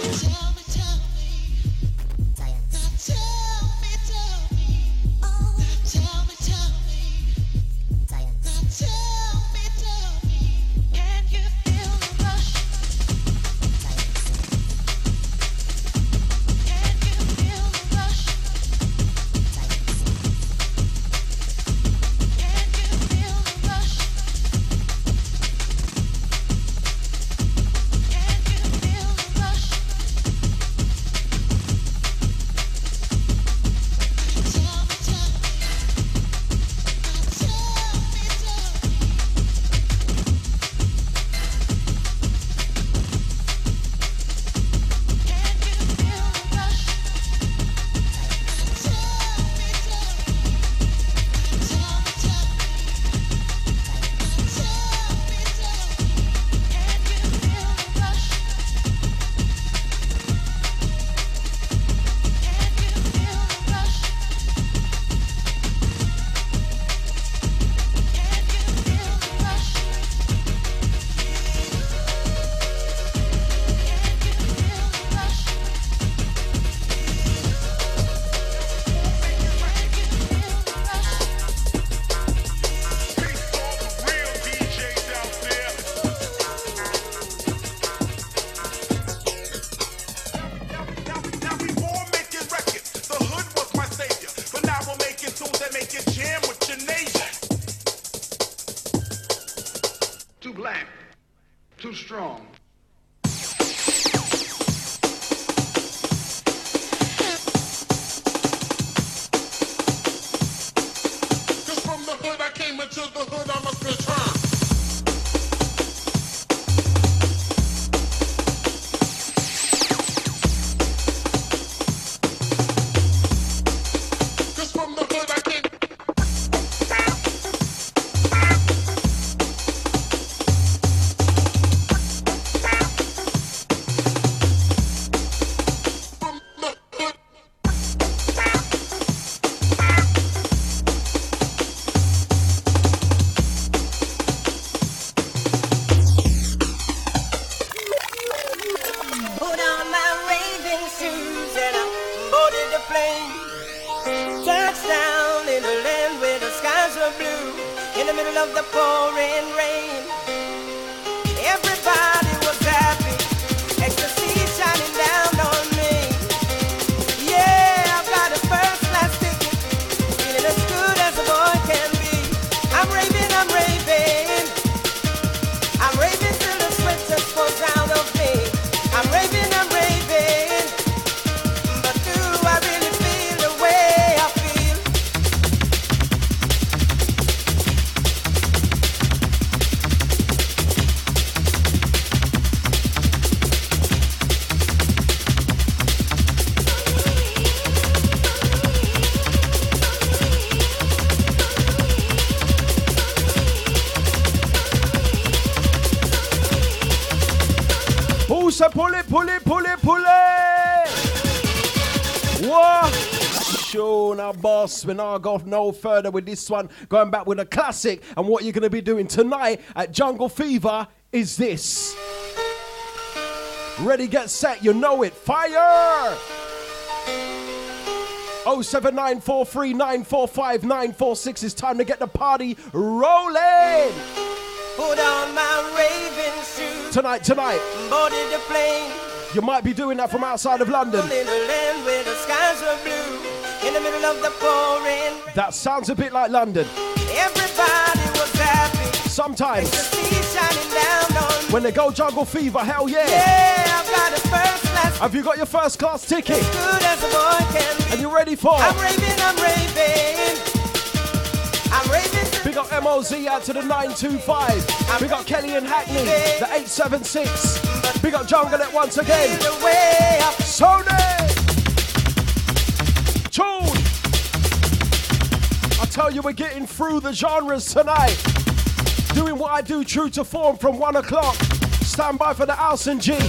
I'm say pull it, pull it, pull it, pull it. What? Sure, now boss, we're not going no further with this one. Going back with a classic. And what you're going to be doing tonight at Jungle Fever is this. Ready, get set, you know it. Fire! 07943945946. It's time to get the party rolling. Put on my raving shoes. Tonight. Boarded the plane. You might be doing that from outside of London. In a land where the skies were blue. In the middle of the pouring. That sounds a bit like London. Everybody was happy. Sometimes. The sea shining down on me. When they go Jungle Fever, hell yeah. Yeah, I've got a first class. Have you got your first class ticket? As good as a boy can be. And you ready for? I'm raving. I'm raving. Big up MOZ out to the 925. Big up Kelly and Hackney, the 876. Big up Jungle once again. Sony! Tune! I tell you, we're getting through the genres tonight. Doing what I do true to form from 1 o'clock. Stand by for the House and G.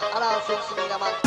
and all things to me, man.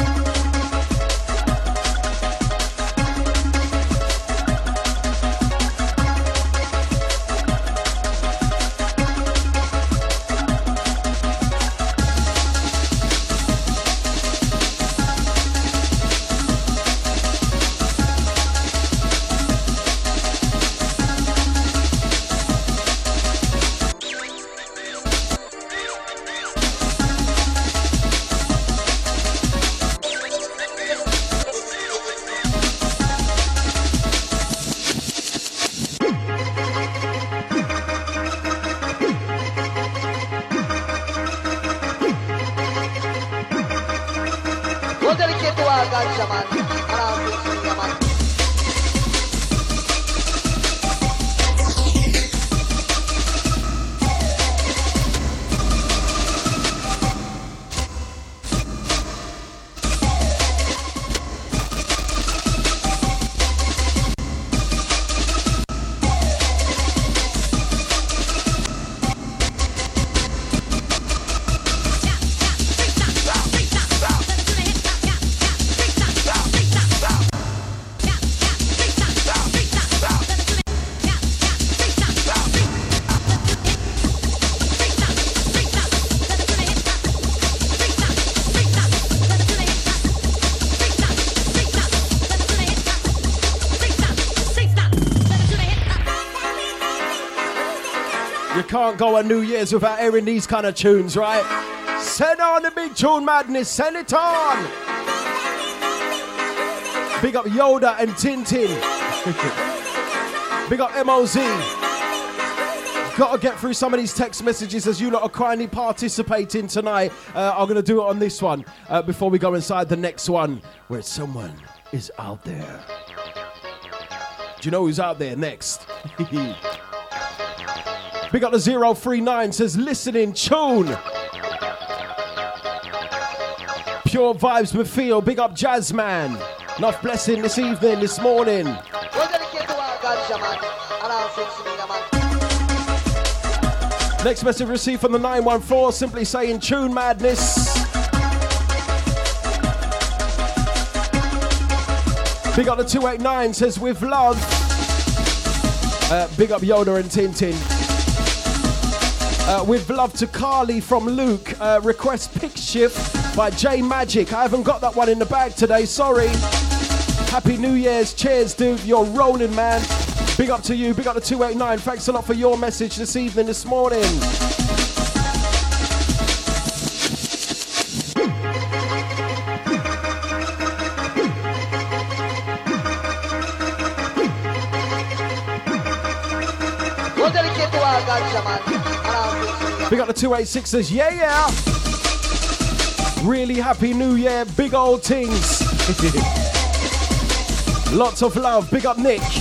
Can't go on New Year's without hearing these kind of tunes, right? Send on the big tune madness, send it on! Big up Yoda and Tintin. Big up MOZ. Gotta get through some of these text messages as you lot are kindly participating tonight. I'm gonna do it on this one before we go inside the next one where someone is out there. Do you know who's out there next? Big up the 039 says listening tune. Pure vibes with feel. Big up Jazzman. Enough blessing this evening, this morning. Next message received from the 914 simply saying tune madness. Big up the 289 says with love. Big up Yoda and Tintin. With love to Carly from Luke. Request Pick Shift by J Magic. I haven't got that one in the bag today, sorry. Happy New Year's. Cheers, dude. You're rolling, man. Big up to you. Big up to 289. Thanks a lot for your message this evening, this morning. Big up the 286ers, yeah! Really happy New Year, big old things. Lots of love, big up Nick.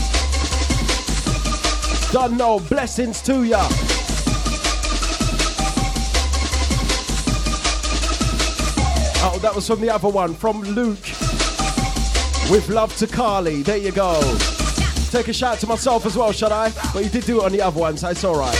Done know, blessings to ya. Oh, that was from the other one, from Luke. With love to Carly, there you go. Take a shout to myself as well, should I? But you did do it on the other one, so it's alright.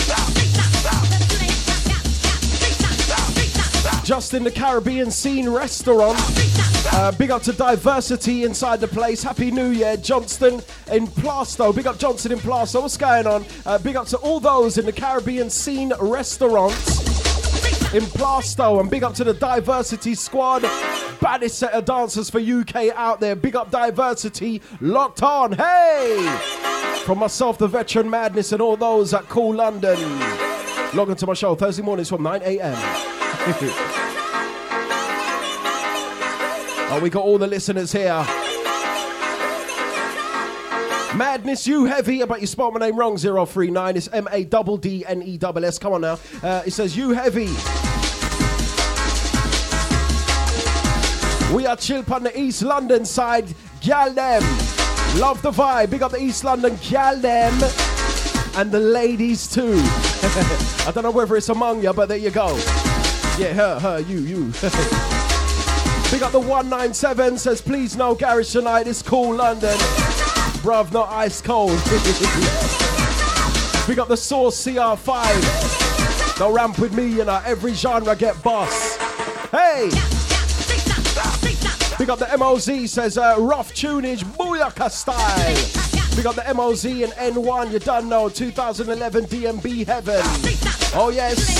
Just in the Caribbean Scene restaurant. Big up to Diversity inside the place. Happy New Year, Johnston in Plaistow. Big up Johnston in Plaistow. What's going on? Big up to all those in the Caribbean Scene restaurant in Plaistow. And big up to the Diversity squad. Baddest set of dancers for UK out there. Big up Diversity. Locked on. Hey! From myself, the Veteran Madness, and all those at Cool London. Log on to my show Thursday mornings from 9 a.m. Oh, we got all the listeners here. Madness, you heavy. I bet you spelled my name wrong, 039. It's MADDNESS. Come on now. It says you heavy. We are chill on the East London side. Gal them. Love the vibe. Big up the East London gal them. And the ladies too. I don't know whether it's among you, but there you go. Yeah, her, you. Big up the 197, says please no garage tonight, it's Cool London. Bruv, not ice cold. Big up the Source CR5. Don't ramp with me, you know, every genre get boss. Hey! Big up the MOZ, says rough tunage, booyaka style. Big up the MOZ and N1, you done know, 2011 DMB Heaven. Oh yes.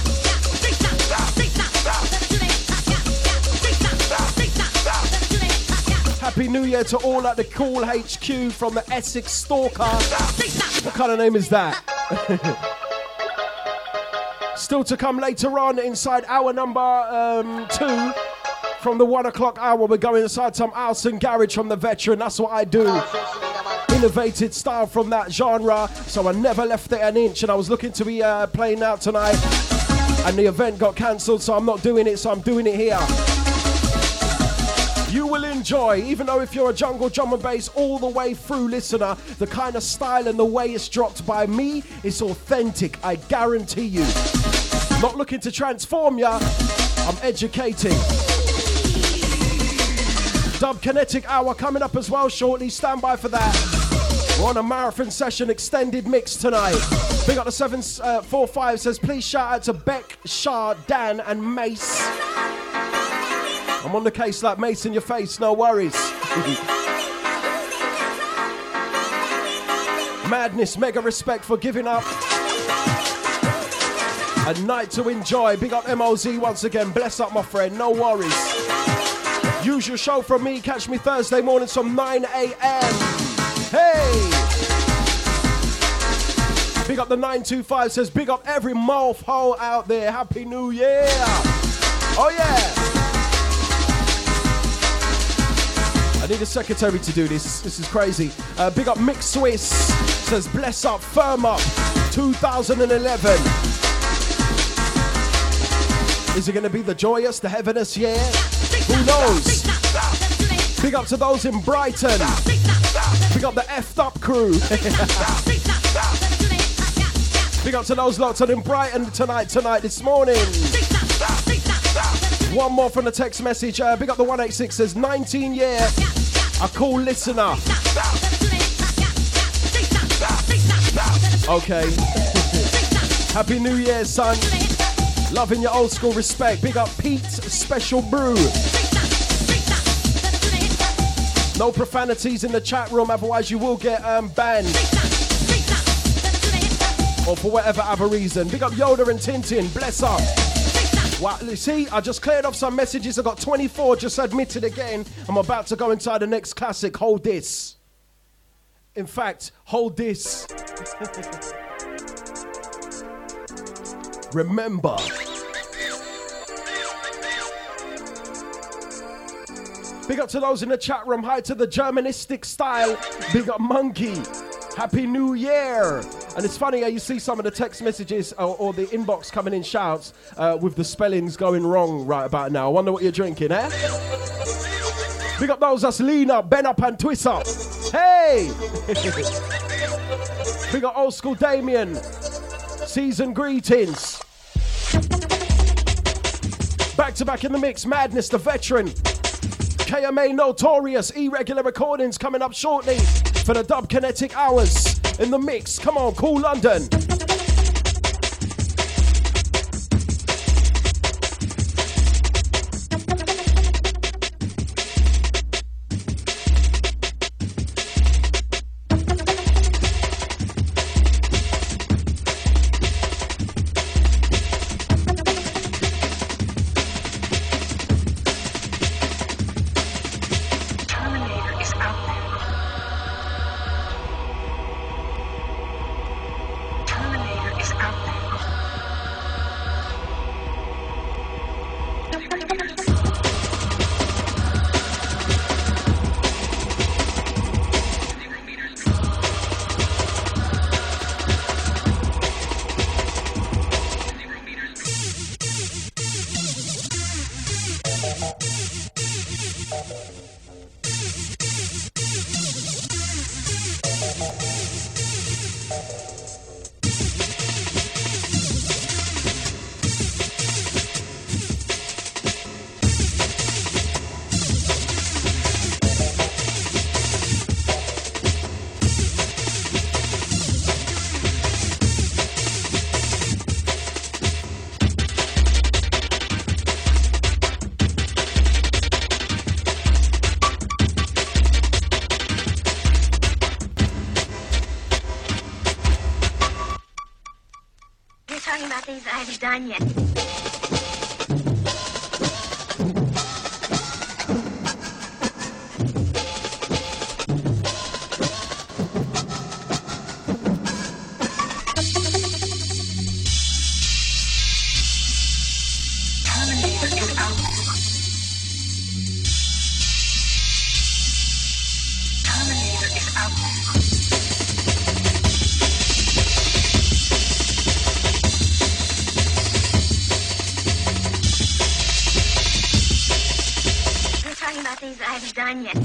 Happy New Year to all at the Cool HQ from the Essex Stalker. What kind of name is that? Still to come later on inside hour number 2. From the 1 o'clock hour, we're going inside some house and garage from the Veteran. That's what I do. Innovated style from that genre. So I never left it an inch. And I was looking to be playing out tonight. And the event got cancelled, so I'm not doing it. So I'm doing it here. You will enjoy, even though if you're a jungle drum and bass all the way through listener, the kind of style and the way it's dropped by me, it's authentic, I guarantee you. Not looking to transform ya, I'm educating. Dub Kinetic Hour coming up as well shortly, stand by for that. We're on a marathon session extended mix tonight. Big up the 745 says, please shout out to Beck, Shah, Dan and Mace. I'm on the case like Mace in your face, no worries. Madness, mega respect for giving up. A night to enjoy. Big up MOZ once again. Bless up, my friend, no worries. Usual show from me. Catch me Thursday mornings from 9 a.m. Hey! Big up the 925 says, big up every mouth hole out there. Happy New Year. Oh yeah. I need a secretary to do this. This is crazy. Big up Mick Swiss says, bless up, firm up, 2011. Is it going to be the joyous, the heaviness year? Who knows? Big up to those in Brighton. Big up the effed up crew. Big up to those lots in Brighton tonight, this morning. One more from the text message. Big up the 186 says 19 year, a cool listener. Okay. Happy New Year, son. Loving your old school respect. Big up Pete's Special Brew. No profanities in the chat room, otherwise you will get banned. Or for whatever other reason. Big up Yoda and Tintin. Bless up. Wow, see, I just cleared off some messages. I got 24, just admitted again. I'm about to go inside the next classic. Hold this. In fact, hold this. Remember. Big up to those in the chat room. Hi to the Germanistic style. Big up Monkey. Happy New Year. And it's funny how you see some of the text messages or the inbox coming in shouts with the spellings going wrong right about now. I wonder what you're drinking, eh? Big up those that's lean up, bend up and twist up. Hey! Big up old school Damien. Season greetings. Back to back in the mix. Madness, the Veteran. KMA Notorious. Irregular Recordings coming up shortly for the Dub Kinetic Hours in the mix. Come on, Cool London. things I haven't done yet. Things I haven't done yet.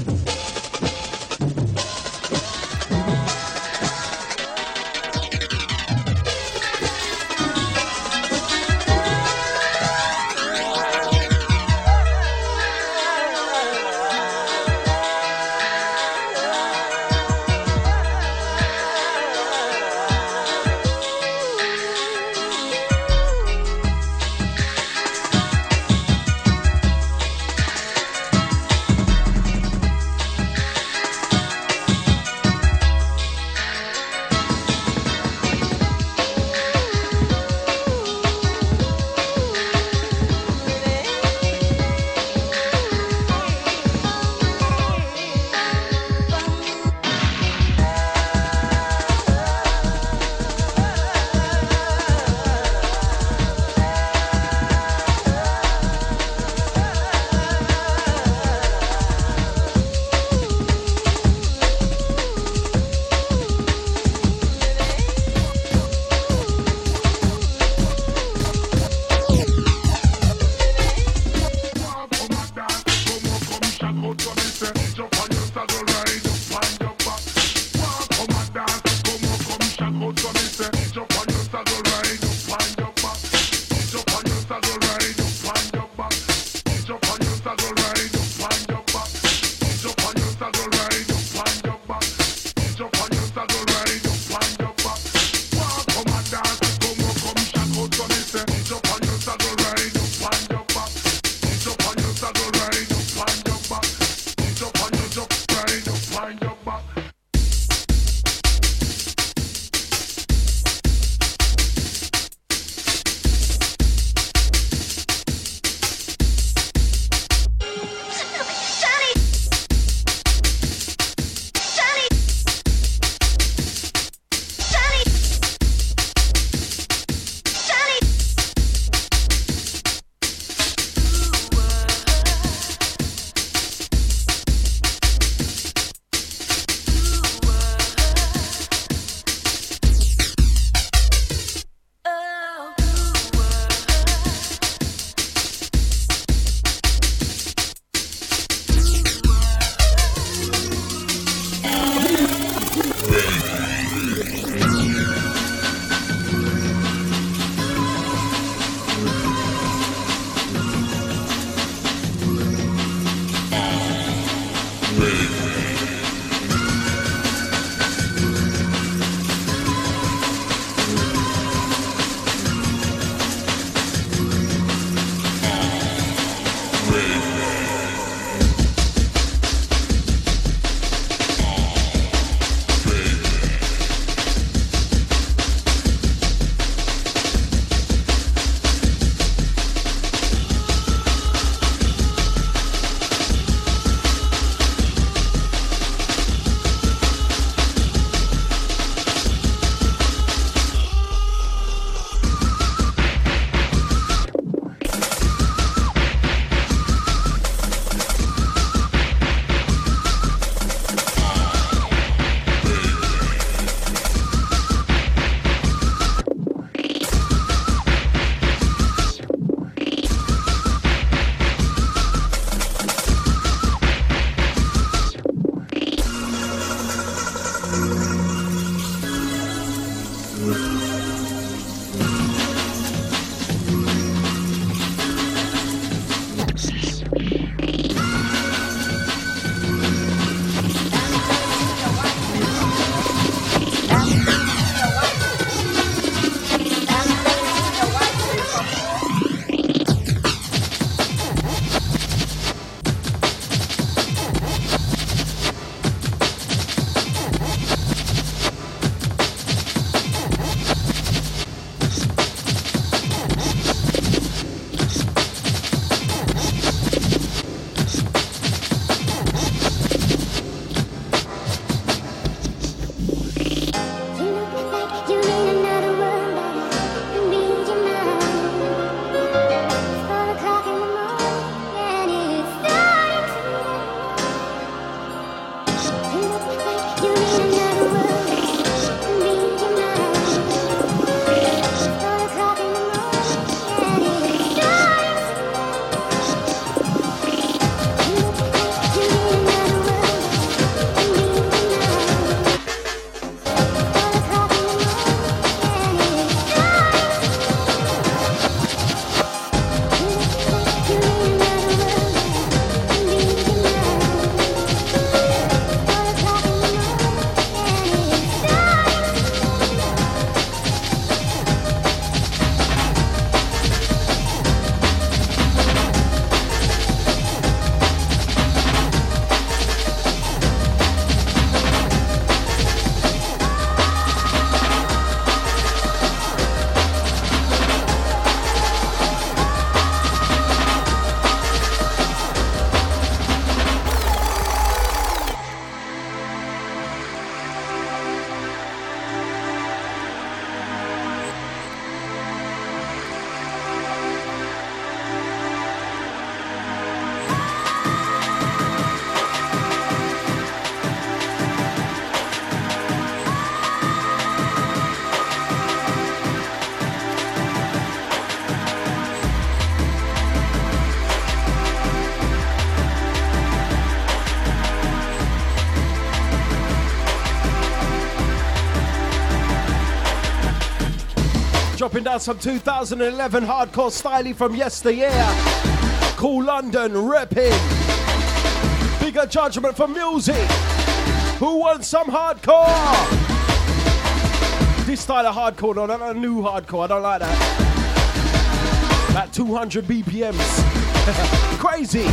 dropping down some 2011 hardcore styling from yesteryear. Cool London repping. Bigger Judgment for music. Who wants some hardcore? This style of hardcore, no, not a new hardcore. I don't like that. About 200 BPMs. Crazy.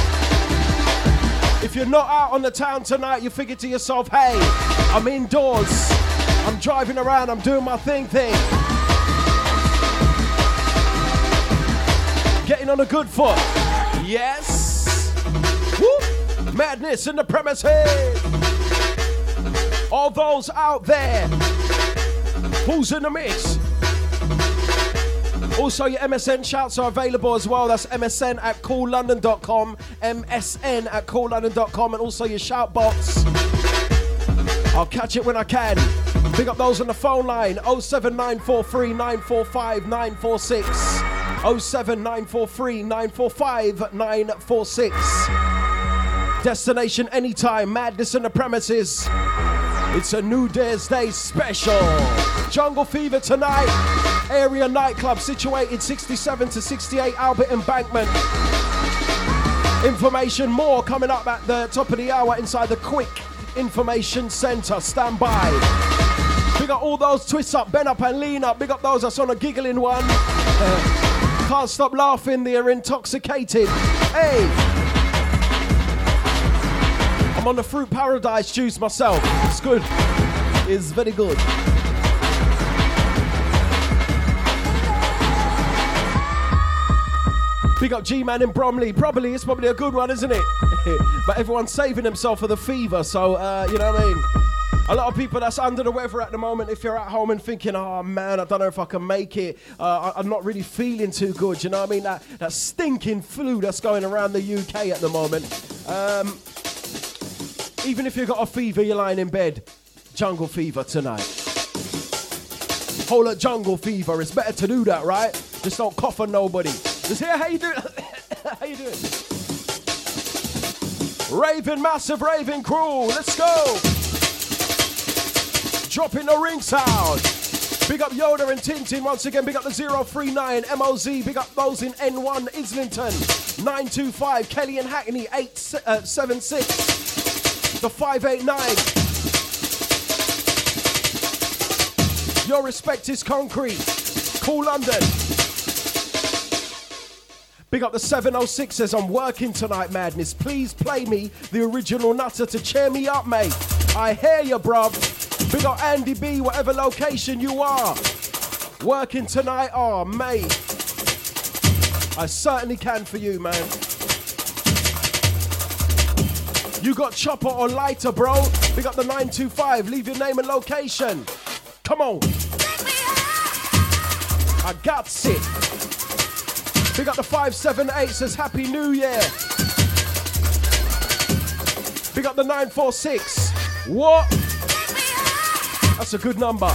If you're not out on the town tonight, you figure to yourself, hey, I'm indoors. I'm driving around. I'm doing my thing. Getting on a good foot. Yes. Woo. Madness in the premises. All those out there. Who's in the mix? Also, your MSN shouts are available as well. That's MSN at coollondon.com. MSN at coollondon.com. And also your shout box. I'll catch it when I can. Pick up those on the phone line. 07943 945 946. 07943 945 946. Destination anytime. Madness in the premises. It's a New Year's Day special. Jungle Fever tonight. Area nightclub situated 67 to 68 Albert Embankment. Information more coming up at the top of the hour inside the Quick Information Centre. Stand by. Big up all those twists up, bend up and lean up. Big up those that's on a giggling one. Can't stop laughing, they're intoxicated. Hey! I'm on the Fruit Paradise juice myself. It's good. It's very good. Big up G-Man in Bromley. It's probably a good one, isn't it? But everyone's saving themselves for the fever, so, you know what I mean? A lot of people that's under the weather at the moment, if you're at home and thinking, oh man, I don't know if I can make it. I'm not really feeling too good, you know what I mean? That stinking flu that's going around the UK at the moment. Even if you've got a fever, you're lying in bed. Jungle Fever tonight. Whole lot Jungle Fever. It's better to do that, right? Just don't cough on nobody. Just hear how you doing? How you doing? Raving, massive raving crew. Let's go. Dropping the ring sound. Big up Yoda and Tintin once again. Big up the 039 MOZ. Big up those in N1 Islington. 925 Kelly and Hackney 876. The 589. Your respect is concrete. Cool London. Big up the 706 says, I'm working tonight, Madness. Please play me the original Nutter to cheer me up, mate. I hear you, bruv. Big up Andy B, whatever location you are. Working tonight, oh, mate. I certainly can for you, man. You got chopper or lighter, bro? Big up the 925. Leave your name and location. Come on. I got it. Big up the 578 says Happy New Year. Big up the 946. What? That's a good number.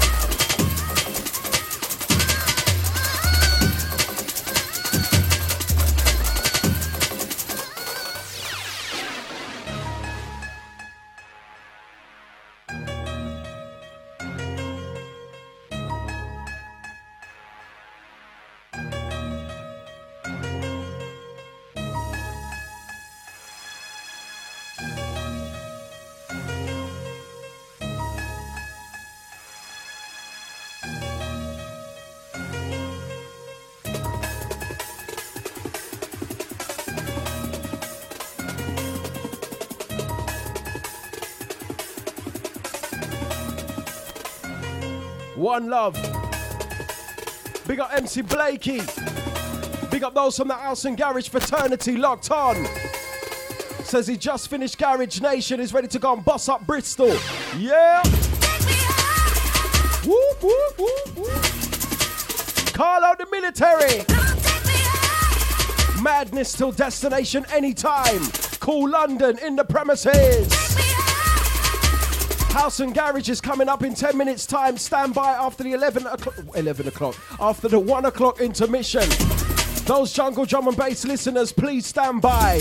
One love. Big up MC Blakey. Big up those from the House and Garage fraternity locked on. Says he just finished Garage Nation, is ready to go and boss up Bristol. Yeah. Whoop, whoop, whoop, whoop. Call out the military. Madness till destination anytime. Cool London in the premises. House and Garage is coming up in 10 minutes time. Stand by after the 11 o'clock. After the 1 o'clock intermission. Those Jungle Drum and Bass listeners, please stand by.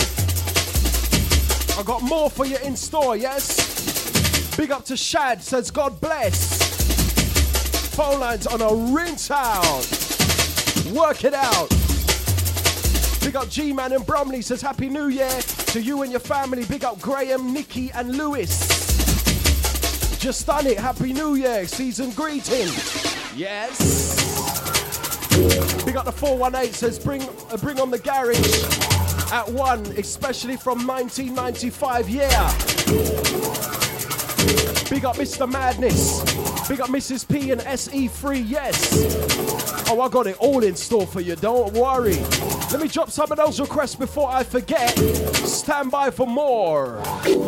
I got more for you in store, yes? Big up to Shad, says God bless. phone lines on a rinse out. Work it out. Big up G-Man and Bromley says Happy New Year to you and your family. Big up Graham, Nikki and Lewis. Just done it. Happy New Year. Season greeting. Yes. Big up the 418 says bring on the garage at 1, especially from 1995. Yeah. Big up Mr. Madness. Big up Mrs. P and SE3. Yes. Oh, I got it all in store for you. Don't worry. Let me drop some of those requests before I forget. Stand by for more.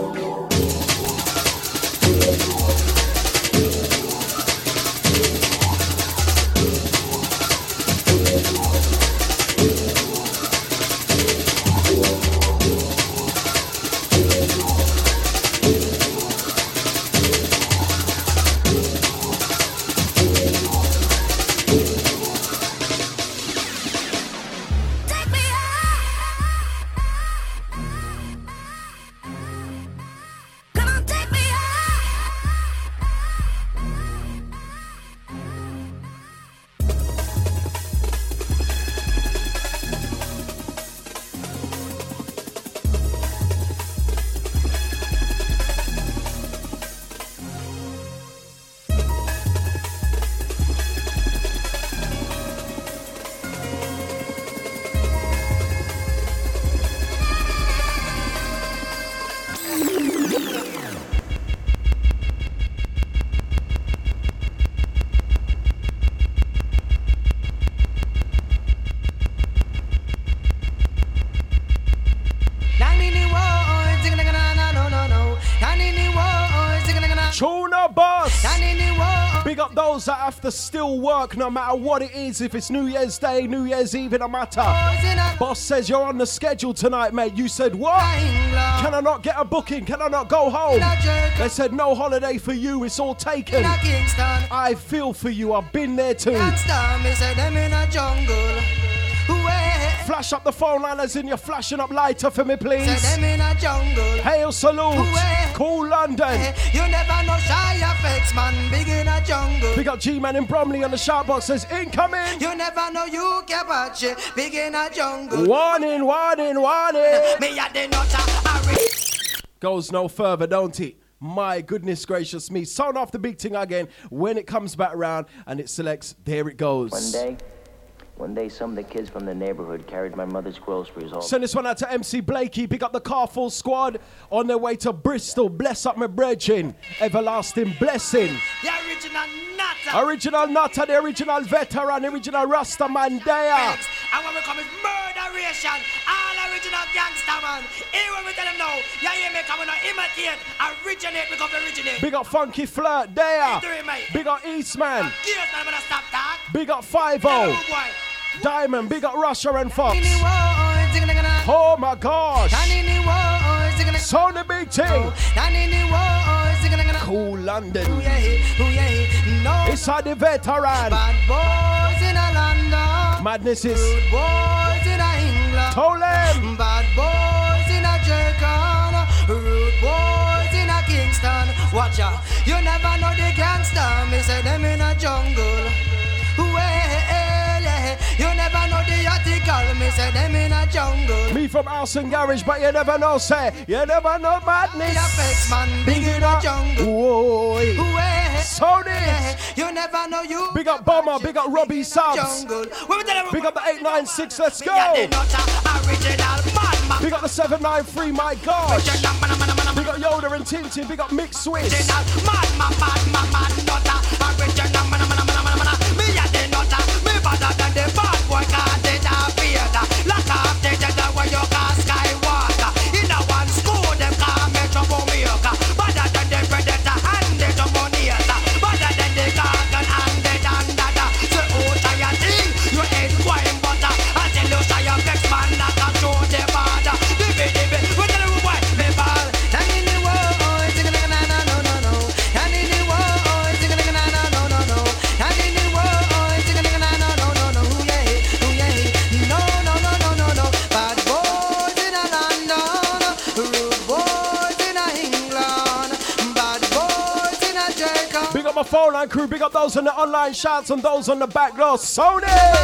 That have to still work no matter what it is. If it's New Year's Day, New Year's Eve, it don't matter. Boss says you're on the schedule tonight, mate. You said what? Can I not get a booking? Can I not go home? They said no holiday for you. It's all taken. I feel for you. I've been there too. Flash up the phone line as in you're flashing up lighter for me, please. Hail salute. Cool London. You never know shy effects, man. Big in a jungle. Big up G-Man and Bromley on the shout box says incoming. You never know you can watch it. Big in a jungle. Warning, warning, warning. Me at the nota. Goes no further, don't it? My goodness gracious me. Sound off the big thing again when it comes back around and it selects. There it goes. One day, some of the kids from the neighborhood carried my mother's groceries all. Send this one out to MC Blakey. Pick up the Carful squad on their way to Bristol. Bless up my brethren. Everlasting blessing. The original Nutter. Original Nutter, the original veteran, original Rasta man there. And when we come is murderation. All original gangster man. Here when we tell them now, you hear me coming to imitate. Originate, we come to originate. Big up Funky Flirt there. Big up Eastman. Big up 5-0. Diamond, big up Russia and Fox. Oh my gosh. So the big thing. Cool London. Inside the veteran. Bad boys in a London. Madness is. Rude boys in a England. Tolem. Bad boys in a Jerkon. Rude boys in a Kingston. Watch out. You never know the gangster. Me say them in a jungle. You never know the article, me say them in a jungle. Me from House and Garage, but you never know, say, you never know madness. Effects, man, big in a jungle. Whoa, Sony. You never know you. Big up Bomber, big up Robbie Subs. Big up the 896, let's go. Big up the 793, my gosh. Big up Yoda and Tintin, big up Mix Swiss. Better than the bad boy can't take a fear. Lock off the jet where you can Skywalker. In a one school, them can't make trouble maker. Better than the predator and the dominator. Better than the garden and the dandada. So who try a thing? You ain't wine butter. Until you try a vex man that can show the border. Dibby, we tell you why me ball. And in the world, no. And in the world, no. my phone line crew. Big up those on the online shouts and those on the back door. Sony!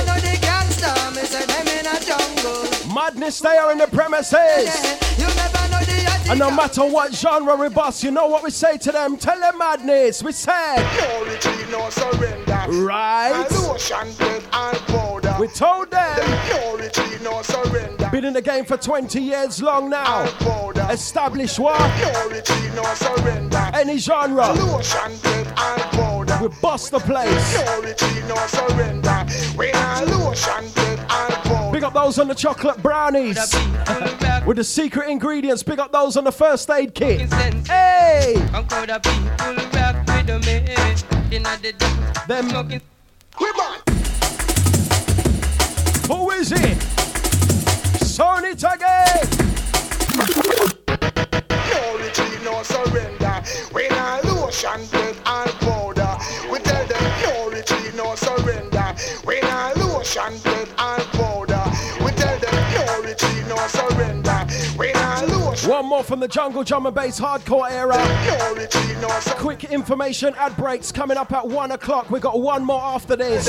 Madness, they are in the premises. And no matter what genre we bust, you know what we say to them? Tell them Madness. We said no retreat, no surrender. Right. We told them no retreat, no surrender. Been in the game for 20 years long now. Established what? No retreat, no surrender. Any genre. We bust the place. No retreat, no surrender. We are lotion, and big up those on the chocolate brownies with the secret ingredients. Big up those on the first aid kit. Hey! Them. Who is it? Sony Tage! No retreat, no surrender. We are lotion, and powder. We tell them no retreat, no surrender. We are lotion, and powder. We tell them no retreat, no surrender. We are lotion. One more from the jungle drum and bass hardcore era. No retreat, no surrender. Quick information ad breaks coming up at 1 o'clock. We got one more after this.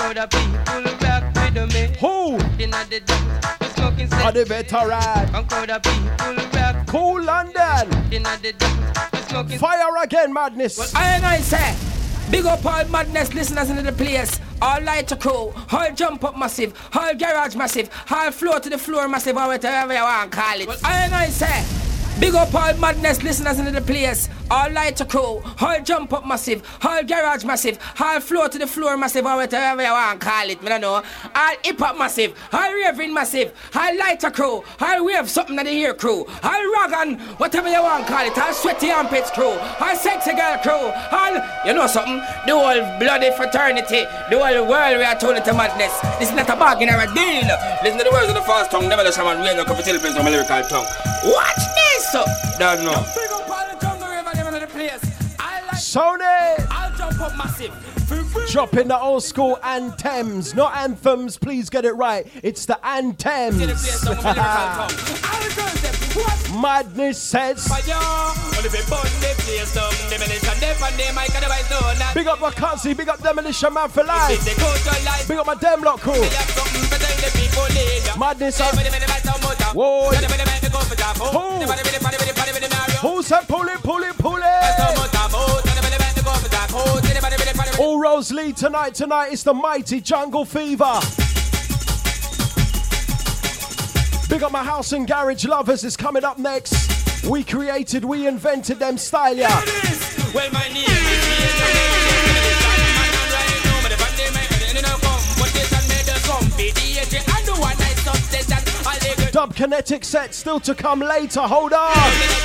Who? Are the veteran? Cool London. Fire again, Madness. Well, I say, big up all Madness listeners in the place. All lighter crew, all jump up massive, all garage massive, all floor to the floor massive, or whatever you want to call it. Well, I say, big up all Madness listeners in the place. All lighter crew, all jump up massive, all garage massive, all floor to the floor massive, or whatever you want to call it. I don't know. All hip hop massive, all raving massive, all lighter crew, all wave something at the ear crew, all raggan, whatever you want to call it, all sweaty armpits crew, all sexy girl crew, all, you know something, the whole bloody fraternity, the whole world we are told it to Madness. This is not a bargain or a deal. Listen to the words of the fast tongue, never the shaman, we ain't no competitive place from a lyrical tongue. Watch this! Don't know. Sony! I'll jump up massive. Dropping the old school anthems, not anthems, please get it right. It's the anthems. Madness says. Big up my cousin, big up Demolition Man for life. Big up my Demlock crew. Madness says. Whoa. Who said pull it? All roads lead tonight. Tonight is the mighty Jungle Fever. Big up my house and garage lovers is coming up next. We created, we invented them style, yeah. Well, my name is Dub Kinetic set still to come later. Hold on.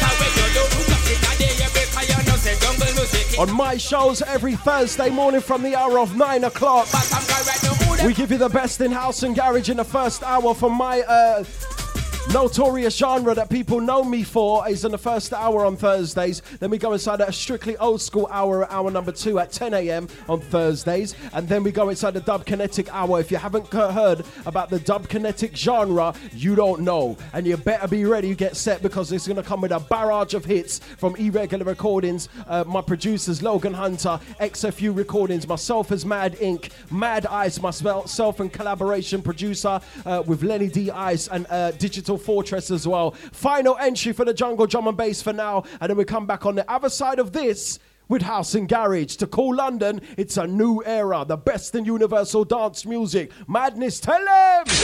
On my shows every Thursday morning from the hour of 9 o'clock. We give you the best in house and garage in the first hour from my notorious genre that people know me for is in the first hour on Thursdays. Then we go inside a strictly old school hour number 2 at 10 a.m. on Thursdays. And then we go inside the Dub Kinetic hour. If you haven't heard about the Dub Kinetic genre, you don't know. And you better be ready, get set, because it's going to come with a barrage of hits from Irregular Recordings, my producers Logan Hunter, XFU Recordings, myself as Mad Inc., Mad Ice, myself and collaboration producer with Lenny D Ice and Digital Fortress as well. Final entry for the Jungle Drum and Bass for now, and then we come back on the other side of this with House and Garage. To Cool London, it's a new era, the best in universal dance music. Madness, tell them!